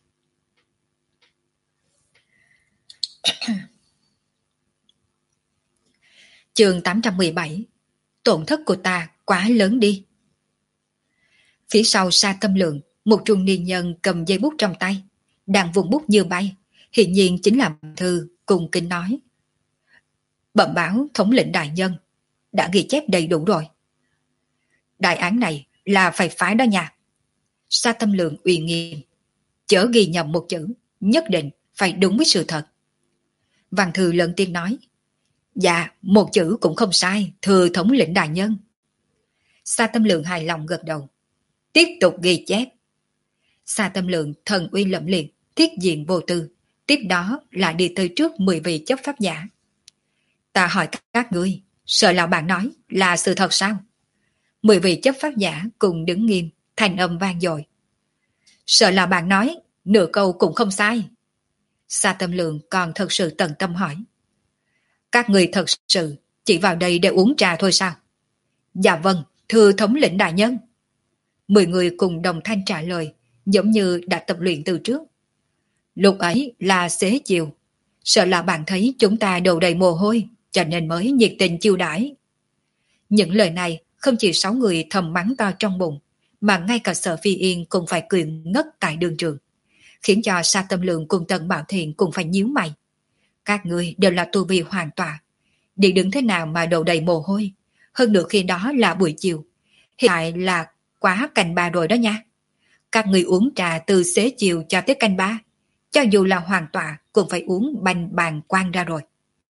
Chương tám trăm mười bảy. Tổn thất của ta quá lớn đi. Phía sau Sa Tâm Lượng, một trung niên nhân cầm dây bút trong tay, đang vùng bút như bay, hiển nhiên chính là thư cùng kính nói. Bẩm báo thống lĩnh đại nhân, đã ghi chép đầy đủ rồi. Đại án này là phải phái đó nha. Sa Tâm Lượng uy nghiêm, chớ ghi nhầm một chữ, nhất định phải đúng với sự thật. Văn thư lớn tiếng nói. Dạ, một chữ cũng không sai, thưa thống lĩnh đại nhân. Sa Tâm Lượng hài lòng gật đầu. Tiếp tục ghi chép. Sa Tâm Lượng thần uy lẫm liệt, thiết diện vô tư, tiếp đó là đi tới trước mười vị chấp pháp giả. Ta hỏi các ngươi, Sở lão bạn nói là sự thật sao? Mười vị chấp pháp giả cùng đứng nghiêm, thành âm vang dội. Sở lão bạn nói, nửa câu cũng không sai. Sa Tâm Lượng còn thật sự tận tâm hỏi. Các người thật sự chỉ vào đây để uống trà thôi sao? Dạ vâng, thưa thống lĩnh đại nhân. Mười người cùng đồng thanh trả lời, giống như đã tập luyện từ trước. Lúc ấy là xế chiều, sợ là bạn thấy chúng ta đầu đầy mồ hôi, cho nên mới nhiệt tình chiêu đãi. Những lời này không chỉ sáu người thầm mắng to trong bụng, mà ngay cả Sở Phi Yên cũng phải cười ngất tại đường trường, khiến cho Sa Tâm Lượng cùng Tần Bảo Thiện cũng phải nhíu mày. Các người đều là tu vi hoàn toàn, đi đứng thế nào mà đầu đầy mồ hôi, hơn nữa khi đó là buổi chiều, hiện tại là quá canh ba rồi đó nha. Các người uống trà từ xế chiều cho tới canh ba, cho dù là hoàn tọa cũng phải uống banh bàn quang ra rồi.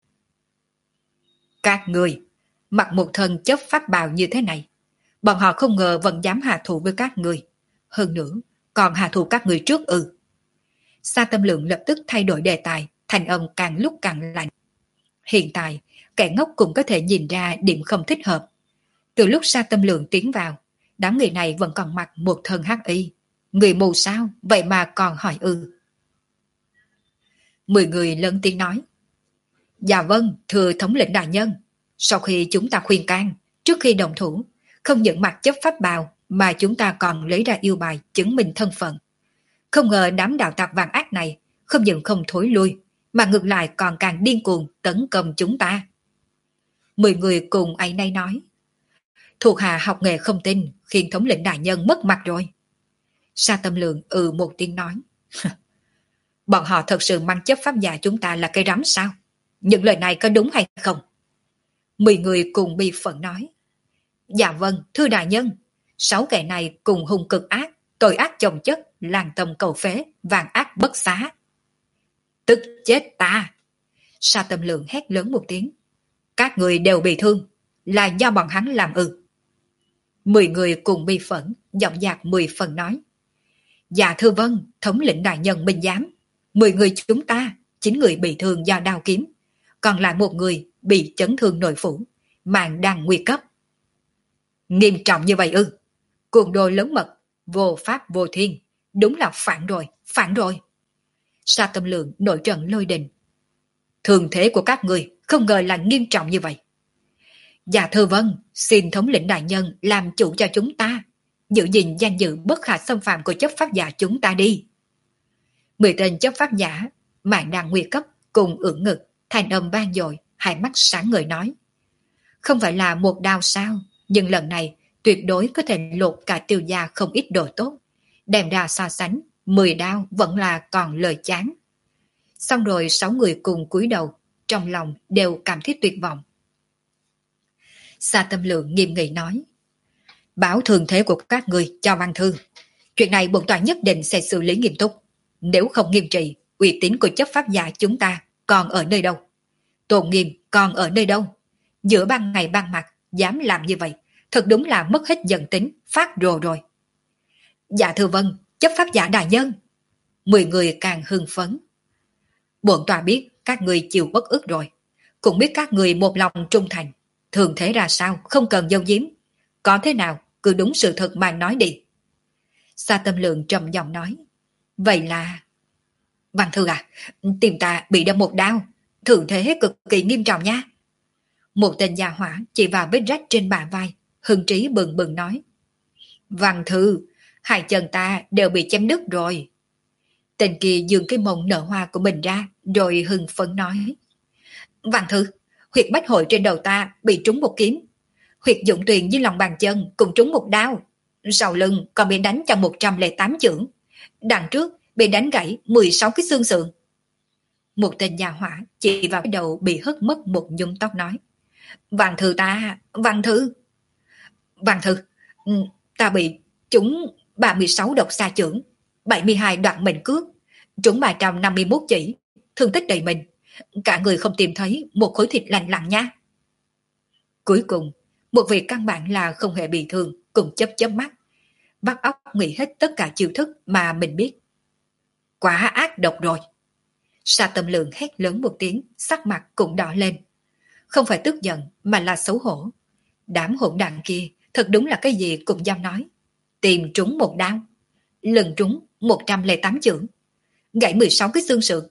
Các người mặc một thân chấp pháp bào như thế này, bọn họ không ngờ vẫn dám hạ thủ với các người, hơn nữa còn hạ thủ các người trước ư? Sa Tâm Lượng lập tức thay đổi đề tài, thành âm càng lúc càng lạnh. Hiện tại kẻ ngốc cũng có thể nhìn ra điểm không thích hợp. Từ lúc Sa Tâm Lượng tiến vào, đám người này vẫn còn mặc một thân hắc y. Người mù sao, vậy mà còn hỏi ư? Mười người lớn tiếng nói. Dạ vâng, thưa thống lĩnh đại nhân. Sau khi chúng ta khuyên can, trước khi đồng thủ, không những mặc chấp pháp bào, mà chúng ta còn lấy ra yêu bài chứng minh thân phận. Không ngờ đám đạo tặc vàng ác này không những không thối lui, mà ngược lại còn càng điên cuồng tấn công chúng ta. Mười người cùng ấy nay nói. Thuộc hạ học nghề không tin, khiến thống lĩnh đại nhân mất mặt rồi. Sa Tâm Lượng ừ một tiếng nói. Bọn họ thật sự mang chấp pháp giả chúng ta là cây rắm sao? Những lời này có đúng hay không? Mười người cùng bi phẫn nói. Dạ vâng, thưa đại nhân. Sáu kẻ này cùng hung cực ác, tội ác chồng chất, làng tầm cầu phế, vàng ác bất xá. Tức chết ta! Sa Tâm Lượng hét lớn một tiếng. Các người đều bị thương, là do bọn hắn làm ư. Mười người cùng bi phẫn, giọng dạc mười phần nói. Dạ thưa vâng, thống lĩnh đại nhân minh giám. Mười người chúng ta, chín người bị thương do đao kiếm, còn lại một người bị chấn thương nội phủ, mạng đang nguy cấp. Nghiêm trọng như vậy ư? Cuồng đồ lớn mật, vô pháp vô thiên, đúng là phản rồi, phản rồi. Sa Tâm Lượng nổi trận lôi đình. Thường thế của các người không ngờ là nghiêm trọng như vậy. Dạ thưa vâng, xin thống lĩnh đại nhân làm chủ cho chúng ta, giữ gìn danh dự bất khả xâm phạm của chấp pháp giả chúng ta đi. Mười tên chấp pháp giả, mạng đang nguy cấp, cùng ưỡn ngực, thanh âm vang dội, hai mắt sáng ngời nói. Không phải là một đao sao, nhưng lần này tuyệt đối có thể lột cả Tiêu gia không ít đồ tốt. Đem ra so sánh, mười đao vẫn là còn lời chán. Xong rồi sáu người cùng cúi đầu, trong lòng đều cảm thấy tuyệt vọng. Sa Tâm Lượng nghiêm nghị nói. Báo thường thế của các người cho Văn Thư. Chuyện này bổn tọa nhất định sẽ xử lý nghiêm túc. Nếu không nghiêm trị, uy tín của chấp pháp giả chúng ta còn ở nơi đâu? Tôn nghiêm còn ở nơi đâu? Giữa ban ngày ban mặt, dám làm như vậy, thật đúng là mất hết dân tính, phát rồ rồi. Dạ thưa vâng, chấp pháp giả đại nhân. Mười người càng hưng phấn. Bổn tọa biết các người chịu bất ức rồi, cũng biết các người một lòng trung thành. Thường thế ra sao, không cần giấu giếm. Có thế nào, cứ đúng sự thật mà nói đi. Sa Tâm Lượng trầm giọng nói. Vậy là... Văn Thư à, tìm ta bị đâm một đao, thường thế cực kỳ nghiêm trọng nha. Một tên gia hỏa chỉ vào vết rách trên bả vai, hưng trí bừng bừng nói. Văn Thư, hai chân ta đều bị chém đứt rồi. Tên kia dường cái mông nở hoa của mình ra, rồi hưng phấn nói. Văn Thư, huyệt bách hội trên đầu ta bị trúng một kiếm. Huyệt dụng tuyền dưới lòng bàn chân cũng trúng một đao. Sau lưng còn bị đánh cho một trăm lẻ tám chưởng. Đằng trước bị đánh gãy mười sáu cái xương sườn. Một tên gia hỏa chỉ vào cái đầu bị hất mất một nhúm tóc nói. Văn Thư ta, Văn Thư. Văn Thư, ta bị trúng ba mươi sáu độc xa chưởng, bảy mươi hai đoạn mệnh cước, trúng ba trăm năm mươi mốt chỉ, thương tích đầy mình. Cả người không tìm thấy một khối thịt lành lặn nha. Cuối cùng, một vị căn bản là không hề bị thương, cùng chớp chớp mắt, bắt óc nghĩ hết tất cả chiêu thức mà mình biết. Quá ác độc rồi. Sa Tâm Lượng hét lớn một tiếng, sắc mặt cũng đỏ lên. Không phải tức giận mà là xấu hổ. Đám hỗn đàn kia thật đúng là cái gì cũng dám nói. Tìm trúng một đao, lần trúng một trăm lẻ tám chưởng, gãy mười sáu cái xương sườn.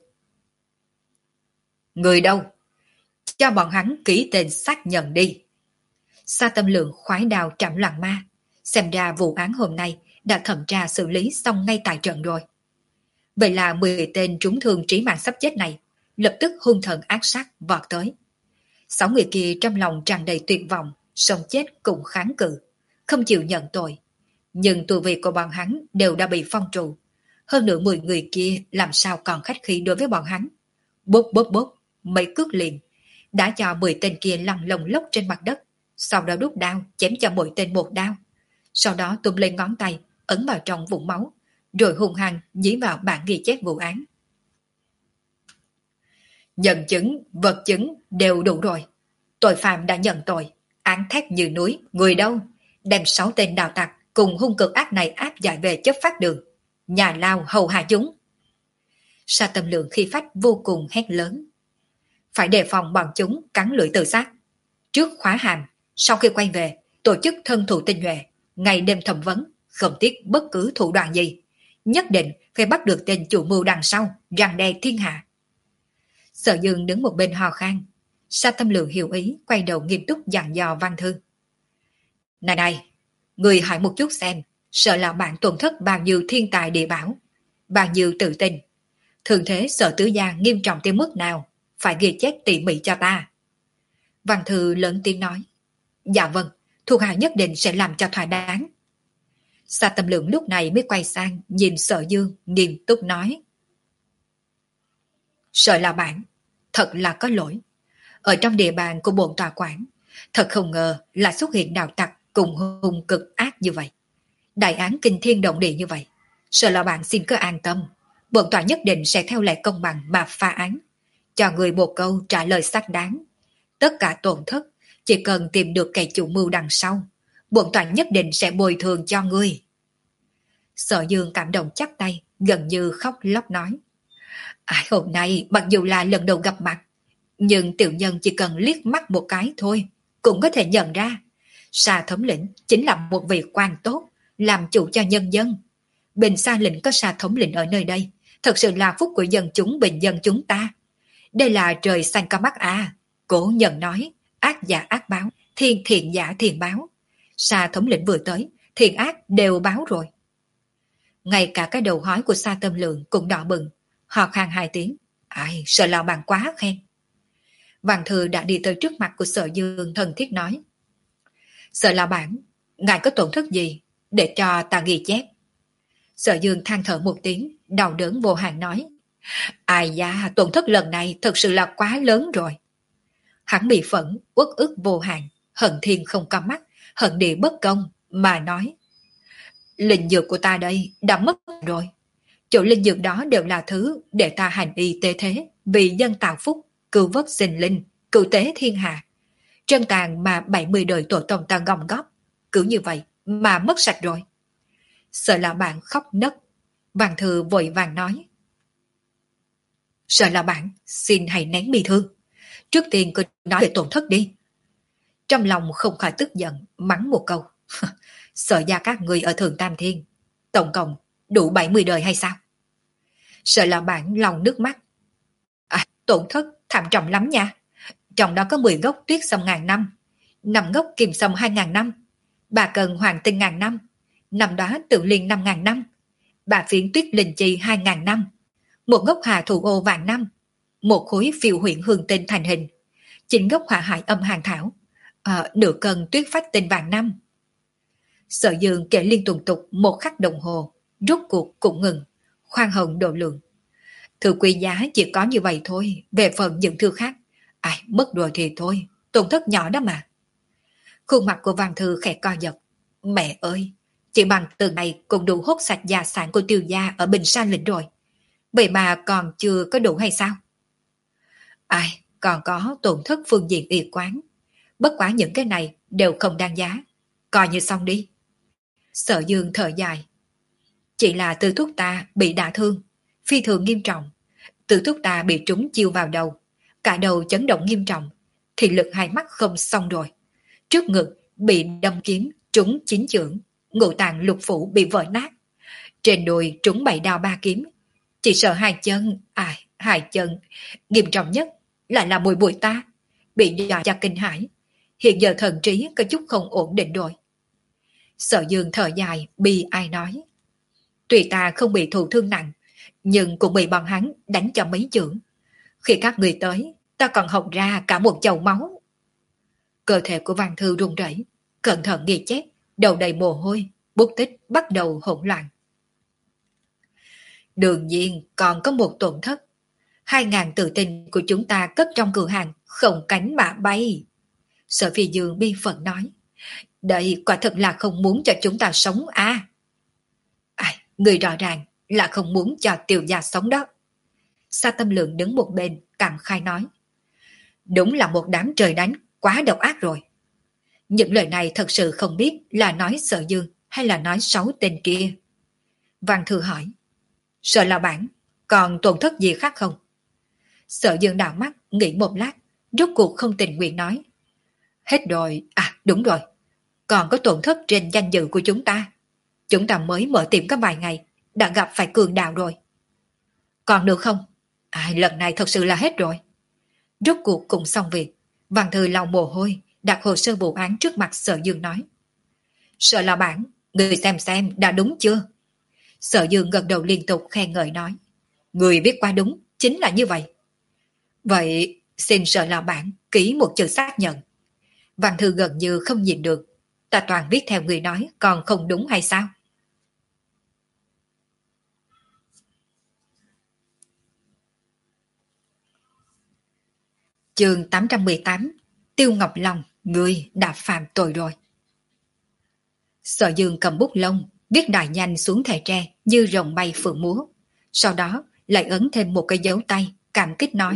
Người đâu? Cho bọn hắn ký tên xác nhận đi. Sa Tâm Lượng khoái đào trảm loạn ma. Xem ra vụ án hôm nay đã thẩm tra xử lý xong ngay tại trận rồi. Vậy là mười tên trúng thương trí mạng sắp chết này lập tức hung thần ác sát vọt tới. Sáu người kia trong lòng tràn đầy tuyệt vọng, sống chết cũng kháng cự, không chịu nhận tội. Nhưng tù vị của bọn hắn đều đã bị phong trụ. Hơn nữa mười người kia làm sao còn khách khí đối với bọn hắn. Bốp bốp bốp, mấy cước liền, đã cho mười tên kia lăn lồng lốc trên mặt đất, sau đó đút đao chém cho mỗi tên một đao. Sau đó túm lên ngón tay, ấn vào trong vũng máu, rồi hung hăng dí vào bản ghi chép vụ án. Nhân chứng, vật chứng đều đủ rồi. Tội phạm đã nhận tội, án thét như núi, người đâu? Đem sáu tên đào tặc cùng hung cực ác này áp giải về chấp pháp đường. Nhà lao hầu hạ chúng. Sa Tâm Lượng khi phách vô cùng hét lớn. Phải đề phòng bọn chúng cắn lưỡi tự sát. Trước khóa hàm, sau khi quay về, tổ chức thân thủ tinh nhuệ, ngày đêm thẩm vấn, không tiếc bất cứ thủ đoạn gì. Nhất định phải bắt được tên chủ mưu đằng sau, răng đe thiên hạ. Sở Dương đứng một bên hò khan. Sa Tâm Lượng hiểu ý, quay đầu nghiêm túc dặn dò Văn Thư. Này này, người hỏi một chút xem, sợ là bạn tổn thất bao nhiêu thiên tài địa bảo, bao nhiêu tự tin. Thường thế Sở Tứ Gia nghiêm trọng tới mức nào, phải ghi chép tỉ mỉ cho ta. Văn Thư lớn tiếng nói. Dạ vâng, thuộc hạ nhất định sẽ làm cho thỏa đáng. Sa Tâm Lượng lúc này mới quay sang nhìn Sở Dương nghiêm túc nói. Sở lão bản, thật là có lỗi. Ở trong địa bàn của bổn tòa quản, thật không ngờ là xuất hiện đạo tặc cùng hung cực ác như vậy. Đại án kinh thiên động địa như vậy. Sở lão bản xin cứ an tâm, bổn tòa nhất định sẽ theo lệ công bằng mà phá án, cho người một câu trả lời xác đáng. Tất cả tổn thất, chỉ cần tìm được kẻ chủ mưu đằng sau, bổn tòa nhất định sẽ bồi thường cho ngươi. Sở Dương cảm động chắp tay, gần như khóc lóc nói. À, hôm nay mặc dù là lần đầu gặp mặt, nhưng tiểu nhân chỉ cần liếc mắt một cái thôi, cũng có thể nhận ra. Sa thống lĩnh chính là một vị quan tốt, làm chủ cho nhân dân. Bình Sa lĩnh có Sa thống lĩnh ở nơi đây, thật sự là phúc của dân chúng bình dân chúng ta. Đây là trời xanh có mắt à. Cổ nhân nói, ác giả ác báo, thiên thiện giả thiện báo. Sa thống lĩnh vừa tới, thiện ác đều báo rồi. Ngay cả cái đầu hói của Sa Tâm Lượng cũng đỏ bừng, họ khan hai tiếng. Ai, Sở lão bản quá khen. Văn Thư đã đi tới trước mặt của Sở Dương thân thiết nói. Sở lão bản, ngài có tổn thất gì để cho ta ghi chép? Sở Dương than thở một tiếng, đau đớn vô hạn nói. Ai da, tổn thất lần này thật sự là quá lớn rồi. Hắn bị phẫn, uất ức vô hạn, hận thiên không có mắt, hận địa bất công, mà nói. Linh dược của ta đây đã mất rồi. Chỗ linh dược đó đều là thứ để ta hành y tế thế, vì dân tạo phúc, cứu vớt sinh linh, cứu tế thiên hạ. Trân tàn mà bảy mươi đời tổ tông ta gom góp, cứ như vậy mà mất sạch rồi. Sợ là bạn khóc nấc. Văn Thư vội vàng nói. Sợ là bạn, xin hãy nén bi thương. Trước tiên cứ nói về tổn thất đi. Trong lòng không khỏi tức giận, mắng một câu. Sợ gia các người ở Thượng Tam Thiên, tổng cộng đủ bảy mươi đời hay sao? Sợ là bạn lòng nước mắt. À, tổn thất thảm trọng lắm nha. Trong đó có mười gốc tuyết sông ngàn năm, năm gốc kim sông hai ngàn năm, ba cần hoàng tinh ngàn năm, năm đó tự liên năm ngàn năm, ba phiến tuyết linh chi hai ngàn năm, một gốc hà thủ ô vạn năm, một khối phiêu huyện hương tinh thành hình, chín gốc hỏa hải âm hàng thảo, à, nửa cân tuyết phách tinh vạn năm. Sở Dương kể liên tục tục một khắc đồng hồ, rốt cuộc cũng ngừng, khoan hồng độ lượng. Thư quý giá chỉ có như vậy thôi, về phần những thư khác, ai mất rồi thì thôi, tổn thất nhỏ đó mà. Khuôn mặt của Văn Thư khẽ co giật. Mẹ ơi, chỉ bằng từ này cũng đủ hút sạch gia sản của Tiêu gia ở Bình Sa lĩnh rồi. Vậy mà còn chưa có đủ hay sao? Ai, còn có tổn thất phương diện y quán. Bất quá những cái này đều không đáng giá. Coi như xong đi. Sở Dương thở dài. Chỉ là Tư thúc ta bị đả thương, phi thường nghiêm trọng. Tư thúc ta bị trúng chiêu vào đầu, cả đầu chấn động nghiêm trọng, thị lực hai mắt không xong rồi. Trước ngực bị đâm kiếm trúng chín chưởng, ngũ tạng lục phủ bị vỡ nát. Trên đùi trúng bảy đao ba kiếm. Chỉ sợ hai chân, ai, hai chân, nghiêm trọng nhất lại là mùi bụi ta, bị dọa cho kinh hãi. Hiện giờ thần trí có chút không ổn định rồi. Sở Dương thở dài, bi ai nói. Tuy ta không bị thụ thương nặng, nhưng cũng bị bọn hắn đánh cho mấy chưởng. Khi các người tới, ta còn hộc ra cả một chậu máu. Cơ thể của Văn Thư run rẩy, cẩn thận ghi chép, đầu đầy mồ hôi, bút tích bắt đầu hỗn loạn. Đương nhiên còn có một tổn thất. Hai ngàn tự tin của chúng ta cất trong cửa hàng, không cánh mà bay. Sở Phi Dương bi phận nói. Đây quả thật là không muốn cho chúng ta sống à. À, người rõ ràng là không muốn cho Tiêu gia sống đó. Sa Tâm Lượng đứng một bên cảm khai nói. Đúng là một đám trời đánh, quá độc ác rồi. Những lời này thật sự không biết là nói Sở Dương hay là nói xấu tên kia. Văn Thư hỏi. Sở lão bản, còn tổn thất gì khác không? Sở Dương đảo mắt, nghĩ một lát, rốt cuộc không tình nguyện nói. Hết rồi, à đúng rồi. Còn có tổn thất trên danh dự của chúng ta. Chúng ta mới mở tiệm có vài ngày, đã gặp phải cường đạo rồi. Còn được không? À, lần này thật sự là hết rồi. Rốt cuộc cũng xong việc. Văn Thư lau mồ hôi, đặt hồ sơ vụ án trước mặt Sở Dương nói. Sở lão bản, người xem xem đã đúng chưa? Sở Dương gật đầu liên tục khen ngợi nói. Người viết quá đúng, chính là như vậy. Vậy xin Sở lão bản ký một chữ xác nhận. Văn thư gần như không nhìn được, ta toàn viết theo người nói, còn không đúng hay sao? Chương tám trăm mười tám. Tiêu Ngọc Long, người đã phạm tội rồi. Sở Dương cầm bút lông, viết đại nhanh xuống thẻ tre như rồng bay phượng múa. Sau đó lại ấn thêm một cái dấu tay, cảm kích nói.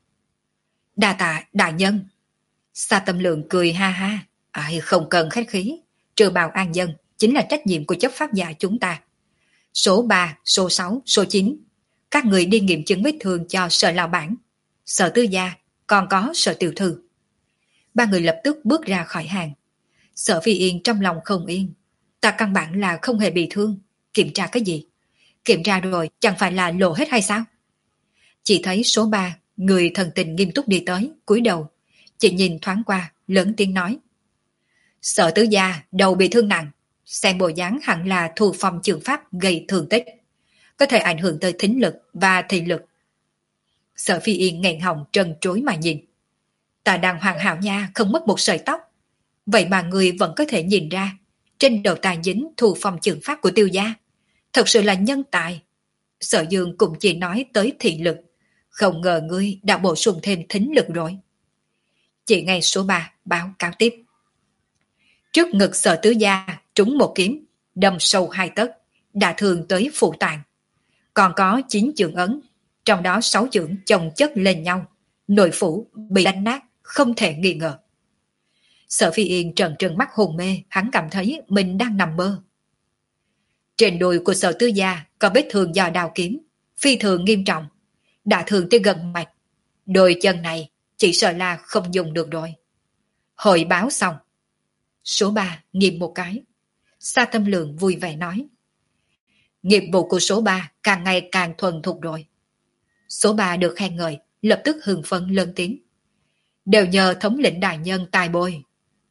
Đa tạ đại nhân. Sa Tâm Lượng cười ha ha. Ai không cần khách khí, trừ bào an dân chính là trách nhiệm của chấp pháp giả chúng ta. Số ba, số sáu, số chín, các người đi nghiệm chứng vết thương cho Sở lão bản, Sở tư gia, còn có Sở tiểu thư. Ba người lập tức bước ra khỏi hàng. Sở Phi Yên trong lòng không yên. Ta căn bản là không hề bị thương. Kiểm tra cái gì? Kiểm tra rồi chẳng phải là lộ hết hay sao? Chỉ thấy số ba, người thần tình nghiêm túc đi tới, cúi đầu. Chỉ nhìn thoáng qua, lớn tiếng nói. Sở tứ gia, đầu bị thương nặng. Xem bộ dáng hẳn là thu phong trường pháp gây thương tích. Có thể ảnh hưởng tới thính lực và thị lực. Sở Phi Yên nghẹn họng trần trối mà nhìn. Ta đang hoàn hảo nha, không mất một sợi tóc. Vậy mà người vẫn có thể nhìn ra trên đầu ta dính thu phong trường pháp của Tiêu gia. Thật sự là nhân tài. Sở Dương cũng chỉ nói tới thị lực. Không ngờ ngươi đã bổ sung thêm thính lực rồi. Chị ngay số ba báo cáo tiếp. Trước ngực Sở tứ gia trúng một kiếm, đâm sâu hai tấc, đả thương tới phụ tạng. Còn có chín chưởng ấn, trong đó sáu chưởng chồng chất lên nhau, nội phủ bị đánh nát, không thể nghi ngờ. Sở Phi Yên trần trừng mắt hồn mê, hắn cảm thấy mình đang nằm mơ. Trên đùi của Sở tứ gia có vết thương do đao kiếm, phi thường nghiêm trọng, đả thương tới gần mạch. Đôi chân này chỉ sợ là không dùng được rồi. Hội báo xong. Số ba nghiêm một cái. Sa Tâm Lượng vui vẻ nói. Nghiệp vụ của số ba càng ngày càng thuần thục rồi. Số ba được khen ngợi, lập tức hưng phấn lớn tiếng. Đều nhờ thống lĩnh đại nhân tài bồi.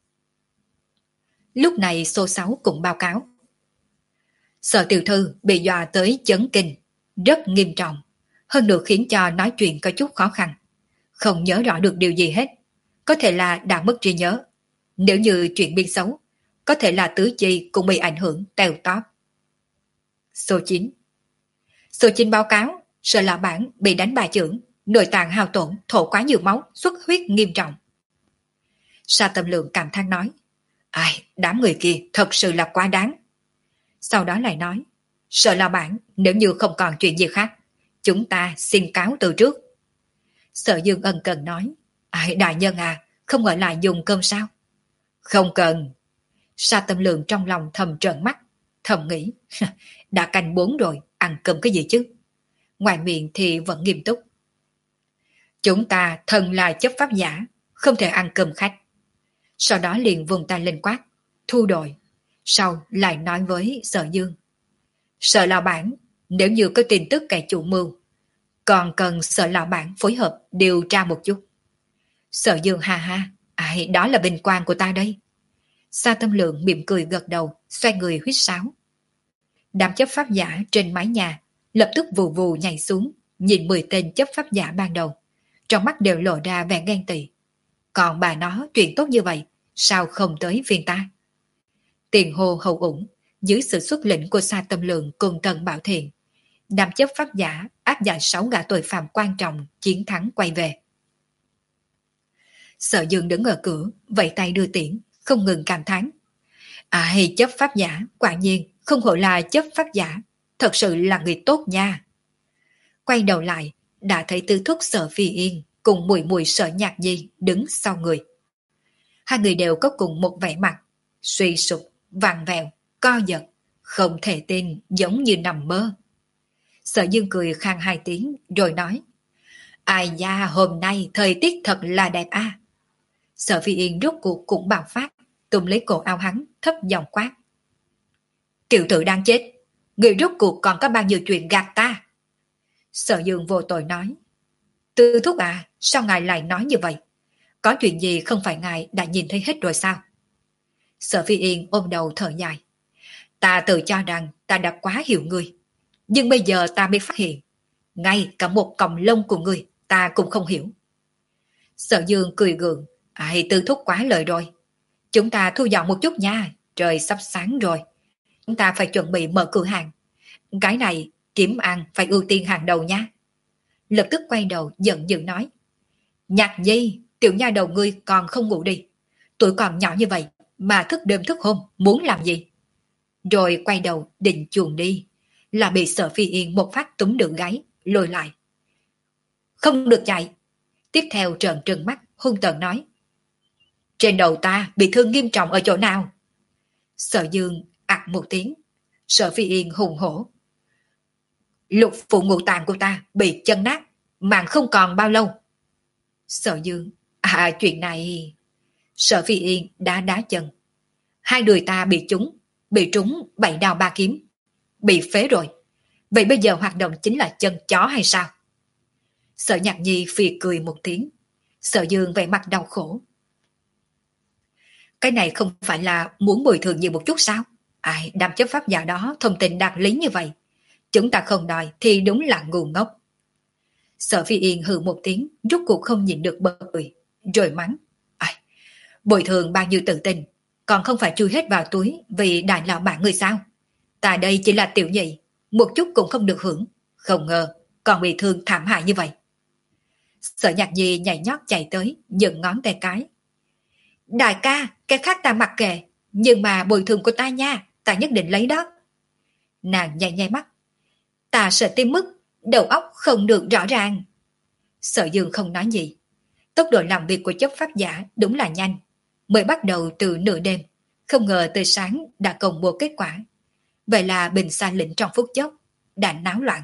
Lúc này số sáu cũng báo cáo. Sở tiểu thư bị dọa tới chấn kinh, rất nghiêm trọng, hơn nữa khiến cho nói chuyện có chút khó khăn. Không nhớ rõ được điều gì hết, có thể là đã mất trí nhớ. Nếu như chuyện biên xấu, có thể là tứ chi cũng bị ảnh hưởng teo tóp. Số chín. Số chín báo cáo, Sở lão bản bị đánh ba chưởng, nội tạng hao tổn, thổ quá nhiều máu, xuất huyết nghiêm trọng. Sa Tâm Lượng cảm thán nói. Ai, đám người kia thật sự là quá đáng. Sau đó lại nói. Sở lão bản, nếu như không còn chuyện gì khác, chúng ta xin cáo từ trước. Sở Dương ân cần nói. Ai, đại nhân à, không ở lại dùng cơm sao? Không cần. Sa Tâm Lượng trong lòng thầm trợn mắt, thầm nghĩ. Đã canh bốn rồi, ăn cơm cái gì chứ? Ngoài miệng thì vẫn nghiêm túc. Chúng ta thân là chấp pháp giả, không thể ăn cơm khách. Sau đó liền vùng tay lên quát, thu đội. Sau lại nói với Sở Dương. Sở lão bản, nếu như có tin tức kẻ chủ mưu, còn cần Sở lão bản phối hợp điều tra một chút. Sở Dương ha ha, ai đó là vinh quang của ta đây. Sa Tâm Lượng mỉm cười gật đầu, xoay người huýt sáo. Đám chấp pháp giả trên mái nhà lập tức vù vù nhảy xuống, nhìn mười tên chấp pháp giả ban đầu, trong mắt đều lộ ra vẻ ghen tị. Còn bà nó chuyện tốt như vậy, sao không tới phiên ta? Tiền hồ hậu ủng, dưới sự xuất lĩnh của Sa Tâm Lượng cùng Tần Bảo Thiện, đám chấp pháp giả áp giải sáu gã tội phạm quan trọng chiến thắng quay về. Sở Dương đứng ở cửa, vẫy tay đưa tiễn, không ngừng cảm thán. Ai, chấp pháp giả, quả nhiên không hổ là chấp pháp giả, thật sự là người tốt nha. Quay đầu lại, đã thấy Tư Thúc Sở Phi Yên cùng mùi mùi Sở Nhạc Nhi đứng sau người. Hai người đều có cùng một vẻ mặt, suy sụp, vặn vẹo, co giật, không thể tin, giống như nằm mơ. Sở Dương cười khang hai tiếng rồi nói. Ai da, hôm nay thời tiết thật là đẹp a. À. Sở Phi Yên rốt cuộc cũng bạo phát, túm lấy cổ áo hắn, thấp giọng quát. Kiều tử đang chết, người rốt cuộc còn có bao nhiêu chuyện gạt ta? Sở Dương vô tội nói. Tư Thúc à, sao ngài lại nói như vậy? Có chuyện gì không phải ngài đã nhìn thấy hết rồi sao? Sở Phi Yên ôm đầu thở dài. Ta tự cho rằng ta đã quá hiểu ngươi, nhưng bây giờ ta mới phát hiện, Ngay cả một cọng lông của người ta cũng không hiểu. Sở Dương cười gượng. Ai Tư thúc quá lời rồi. Chúng ta thu dọn một chút nha. Trời sắp sáng rồi. Chúng ta phải chuẩn bị mở cửa hàng. Cái này kiếm ăn phải ưu tiên hàng đầu nha. Lập tức quay đầu giận dữ nói. Nhạc Nhi, tiểu nha đầu ngươi còn không ngủ đi. Tuổi còn nhỏ như vậy mà thức đêm thức hôm muốn làm gì? Rồi quay đầu định chuồn đi, là bị Sở Phi Yên một phát túm đường gáy, lôi lại. Không được chạy. Tiếp theo trợn trừng mắt, hung tợn nói. Trên đầu ta bị thương nghiêm trọng ở chỗ nào? Sở Dương ặc một tiếng. Sở Phi Yên hùng hổ. Lục phủ ngũ tạng của ta bị chân nát, mạng không còn bao lâu. Sở Dương, à chuyện này... Sở Phi Yên đá đá chân. Hai người ta bị trúng, bị trúng bảy đao ba kiếm. Bị phế rồi. Vậy bây giờ hoạt động chính là chân chó hay sao? Sở Nhạc Nhi phì cười một tiếng. Sở Dương vẻ mặt đau khổ. Cái này không phải là muốn bồi thường nhiều một chút sao? Ai, đám chấp pháp giả đó thông tình đạt lý như vậy. Chúng ta không đòi thì đúng là ngu ngốc. Sở Phi Yên hừ một tiếng, rút cuộc không nhịn được bật cười, rồi mắng. Ai, bồi thường bao nhiêu tự tin, còn không phải chui hết vào túi vì đại lão bạn người sao? Ta đây chỉ là tiểu nhị, một chút cũng không được hưởng. Không ngờ, còn bị thương thảm hại như vậy. Sở Nhạc Nhi nhảy nhót chạy tới, dựng ngón tay cái. Đại ca, cái khác ta mặc kệ, nhưng mà bồi thường của ta nha, ta nhất định lấy đó. Nàng nháy nháy mắt. Ta sợ tim mức, đầu óc không được rõ ràng. Sở Dương không nói gì. Tốc độ làm việc của chấp pháp giả đúng là nhanh. Mới bắt đầu từ nửa đêm, không ngờ tới sáng đã công bố kết quả. Vậy là Bình Sa lĩnh trong phút chốc đã náo loạn.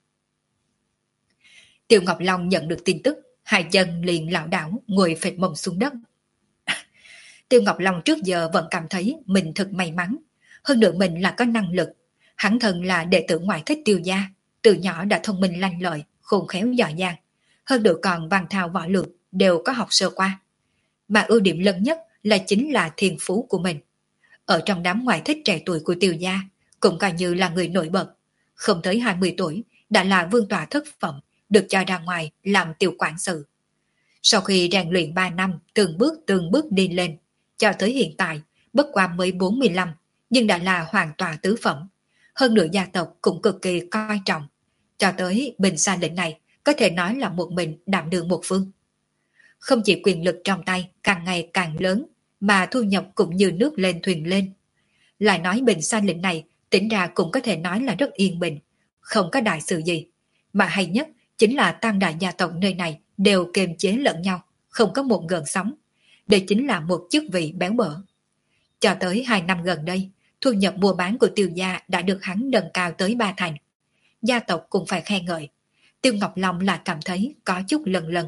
Tiêu Ngọc Long nhận được tin tức, hai chân liền lảo đảo ngồi phệt mông xuống đất. Tiêu Ngọc Long trước giờ vẫn cảm thấy mình thật may mắn, hơn nữa mình là có năng lực. Hắn thân là đệ tử ngoại thích Tiêu gia, từ nhỏ đã thông minh lanh lợi, khôn khéo giỏi giang, hơn nữa còn văn thao võ lược đều có học sơ qua. Mà ưu điểm lớn nhất là chính là thiên phú của mình. Ở trong đám ngoại thích trẻ tuổi của Tiêu gia, cũng coi như là người nổi bật, không tới hai mươi tuổi đã là vương tọa thất phẩm, được cho ra ngoài làm tiểu quản sự. Sau khi rèn luyện ba năm, từng bước từng bước đi lên, cho tới hiện tại, bất qua mới bốn mươi lăm, nhưng đã là hoàng tọa tứ phẩm. Hơn nữa gia tộc cũng cực kỳ coi trọng. Cho tới Bình Sa lĩnh này, có thể nói là một mình đảm đương một phương. Không chỉ quyền lực trong tay càng ngày càng lớn, mà thu nhập cũng như nước lên thuyền lên. Lại nói Bình Sa lĩnh này, tính ra cũng có thể nói là rất yên bình, không có đại sự gì. Mà hay nhất chính là tam đại gia tộc nơi này đều kiềm chế lẫn nhau, không có một gợn sóng. Đây chính là một chức vị béo bở. Cho tới hai năm gần đây, thu nhập mua bán của Tiêu gia đã được hắn nâng cao tới ba thành. Gia tộc cũng phải khen ngợi. Tiêu Ngọc Long là cảm thấy có chút lần lần.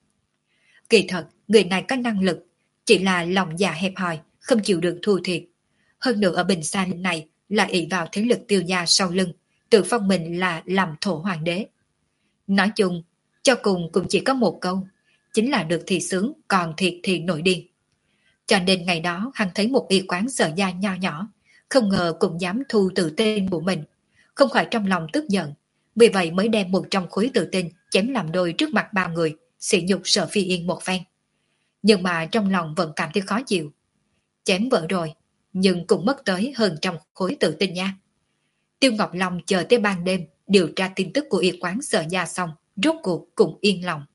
Kỳ thật, người này có năng lực, chỉ là lòng dạ hẹp hòi, không chịu được thua thiệt. Hơn nữa ở Bình Sa này là ỷ vào thế lực Tiêu gia sau lưng, tự phong mình là làm thổ hoàng đế. Nói chung, cho cùng cũng chỉ có một câu, chính là được thì sướng, còn thiệt thì nổi điên. Cho nên ngày đó hắn thấy một y quán Sở gia nho nhỏ, không ngờ cũng dám thu tự tên của mình, không khỏi trong lòng tức giận, vì vậy mới đem một trong khối tự tin chém làm đôi trước mặt bao người, sỉ nhục Sở Phi Yên một phen. Nhưng mà trong lòng vẫn cảm thấy khó chịu. Chém vợ rồi, nhưng cũng mất tới hơn trăm khối tự tin nha. Tiêu Ngọc Long chờ tới ban đêm điều tra tin tức của y quán Sở gia xong, rốt cuộc cũng yên lòng.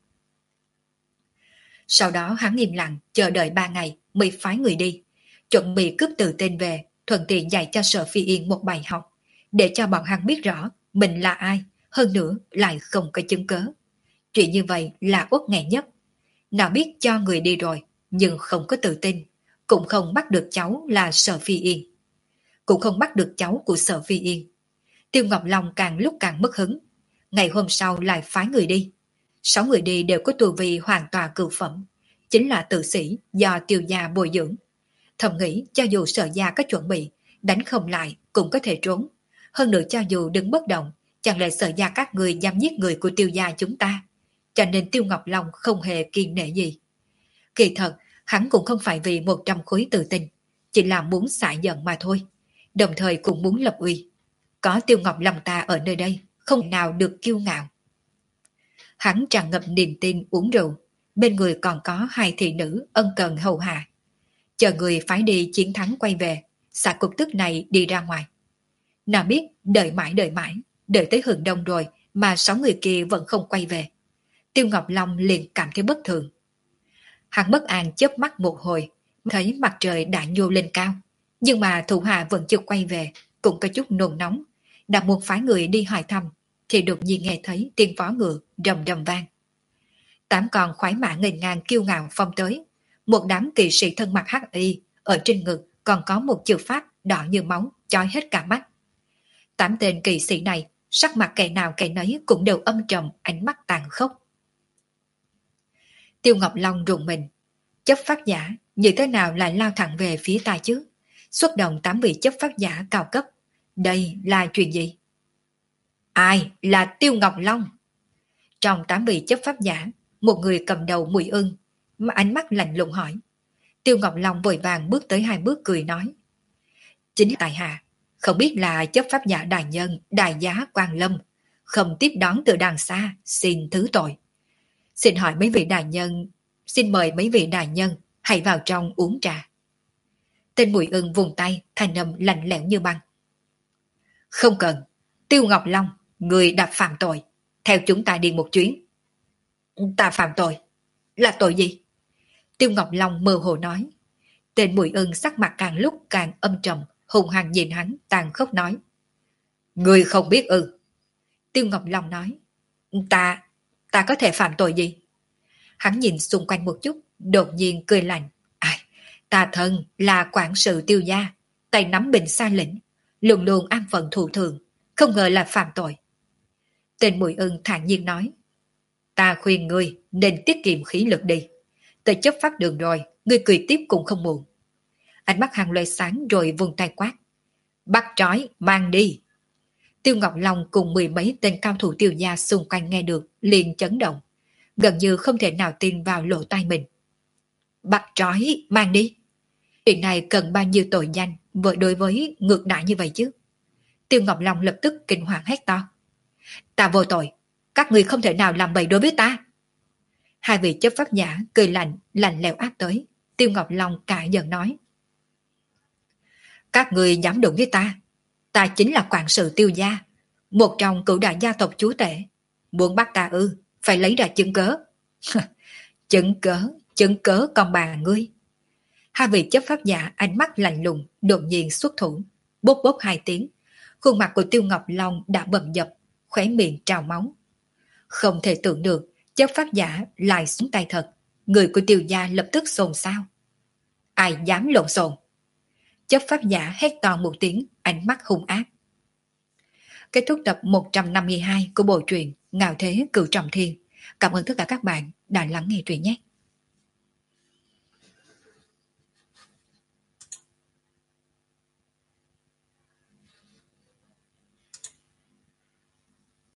Sau đó hắn im lặng chờ đợi ba ngày mới phái người đi, chuẩn bị cướp tự tin về, thuận tiện dạy cho Sở Phi Yên một bài học, để cho bọn hắn biết rõ mình là ai, hơn nữa lại không có chứng cớ. Chuyện như vậy là uất nghẹn nhất. Nào biết cho người đi rồi, nhưng không có tự tin, cũng không bắt được cháu là Sở Phi Yên. Cũng không bắt được cháu của Sở Phi Yên. Tiêu Ngọc Long càng lúc càng mất hứng. Ngày hôm sau lại phái người đi. Sáu người đi đều có tu vi hoàn toàn cửu phẩm, chính là tử sĩ do Tiêu gia bồi dưỡng. Thầm nghĩ cho dù Sở gia có chuẩn bị, đánh không lại cũng có thể trốn. Hơn nữa cho dù đứng bất động, chẳng lẽ Sở gia các người dám giết người của Tiêu gia chúng ta. Cho nên Tiêu Ngọc Long không hề kiên nể gì. Kỳ thật, hắn cũng không phải vì một trăm khối tự tin, chỉ là muốn xả giận mà thôi. Đồng thời cũng muốn lập uy. Có Tiêu Ngọc Long ta ở nơi đây, không nào được kiêu ngạo. Hắn tràn ngập niềm tin uống rượu, bên người còn có hai thị nữ ân cần hầu hạ. Chờ người phải đi chiến thắng quay về, xả cục tức này đi ra ngoài. Nào biết đợi mãi đợi mãi, đợi tới hừng đông rồi mà sáu người kia vẫn không quay về. Tiêu Ngọc Long liền cảm thấy bất thường. Hắn bất an chớp mắt một hồi, thấy mặt trời đã nhô lên cao, nhưng mà thủ hạ vẫn chưa quay về, cũng có chút nôn nóng, đã muốn phái người đi hỏi thăm, thì đột nhiên nghe thấy tiếng vó ngựa rầm rầm vang. Tám con khoái mã nghênh ngang kiêu ngạo phong tới, một đám kỵ sĩ thân mặc hắc y, ở trên ngực còn có một chữ pháp đỏ như máu, chói hết cả mắt. Tám tên kỵ sĩ này, sắc mặt kẻ nào kẻ nấy cũng đều âm trầm, ánh mắt tàn khốc. Tiêu Ngọc Long rùng mình, chấp pháp giả như thế nào lại lao thẳng về phía ta chứ? Xuất động tám vị chấp pháp giả cao cấp, đây là chuyện gì? Ai là Tiêu Ngọc Long? Trong tám vị chấp pháp giả, một người cầm đầu Mùi Ưng, mà ánh mắt lạnh lùng hỏi. Tiêu Ngọc Long vội vàng bước tới hai bước cười nói. Chính tại hạ, không biết là chấp pháp giả đại nhân, đại giá Quang Lâm, không tiếp đón từ đằng xa, xin thứ tội. Xin hỏi mấy vị đại nhân, xin mời mấy vị đại nhân, hãy vào trong uống trà. Tên Mùi Ưng vùng tay, thanh âm lạnh lẽo như băng. Không cần, Tiêu Ngọc Long, người đã phạm tội, theo chúng ta đi một chuyến. Ta phạm tội? Là tội gì? Tiêu Ngọc Long mơ hồ nói. Tên Mùi Ưng sắc mặt càng lúc càng âm trầm, hùng hăng nhìn hắn, tàn khốc nói. Người không biết ư? Tiêu Ngọc Long nói. Ta, ta có thể phạm tội gì? Hắn nhìn xung quanh một chút, đột nhiên cười lạnh. Ai, ta thân là quản sự Tiêu gia, tay nắm bình xa lĩnh, luôn luôn an phận thủ thường, không ngờ là phạm tội. Tên Mùi Ưng thản nhiên nói. Ta khuyên ngươi nên tiết kiệm khí lực đi. Tới chấp pháp đường rồi, ngươi cười tiếp cũng không muộn. Ánh mắt hàng loe sáng rồi vùng tay quát. Bắt trói, mang đi. Tiêu Ngọc Long cùng mười mấy tên cao thủ Tiêu gia xung quanh nghe được, liền chấn động. Gần như không thể nào tin vào lỗ tai mình. Bắt trói, mang đi. Chuyện này cần bao nhiêu tội danh với đối với ngược đại như vậy chứ? Tiêu Ngọc Long lập tức kinh hoàng hét to. Ta vô tội, các người không thể nào làm bậy đối với ta. Hai vị chấp pháp giả cười lạnh, lạnh lẽo áp tới. Tiêu Ngọc Long cả giận nói. Các người dám đụng với ta, ta chính là quản sự Tiêu gia, một trong cửu đại gia tộc chúa tể. Muốn bắt ta ư, phải lấy ra chứng cớ. Chứng cớ, chứng cớ còn bà ngươi. Hai vị chấp pháp giả ánh mắt lạnh lùng, đột nhiên xuất thủ, bốp bốp hai tiếng. Khuôn mặt của Tiêu Ngọc Long đã bầm dập, khóe miệng trào máu. Không thể tưởng được, chấp pháp giả lại xuống tay thật. Người của Tiêu gia lập tức xôn xao. Ai dám lộn xộn? Chấp pháp giả hét to một tiếng, ánh mắt hung ác. Kết thúc tập một trăm năm mươi hai của bộ truyện Ngạo Thế Cửu Trọng Thiên. Cảm ơn tất cả các bạn đã lắng nghe truyện nhé.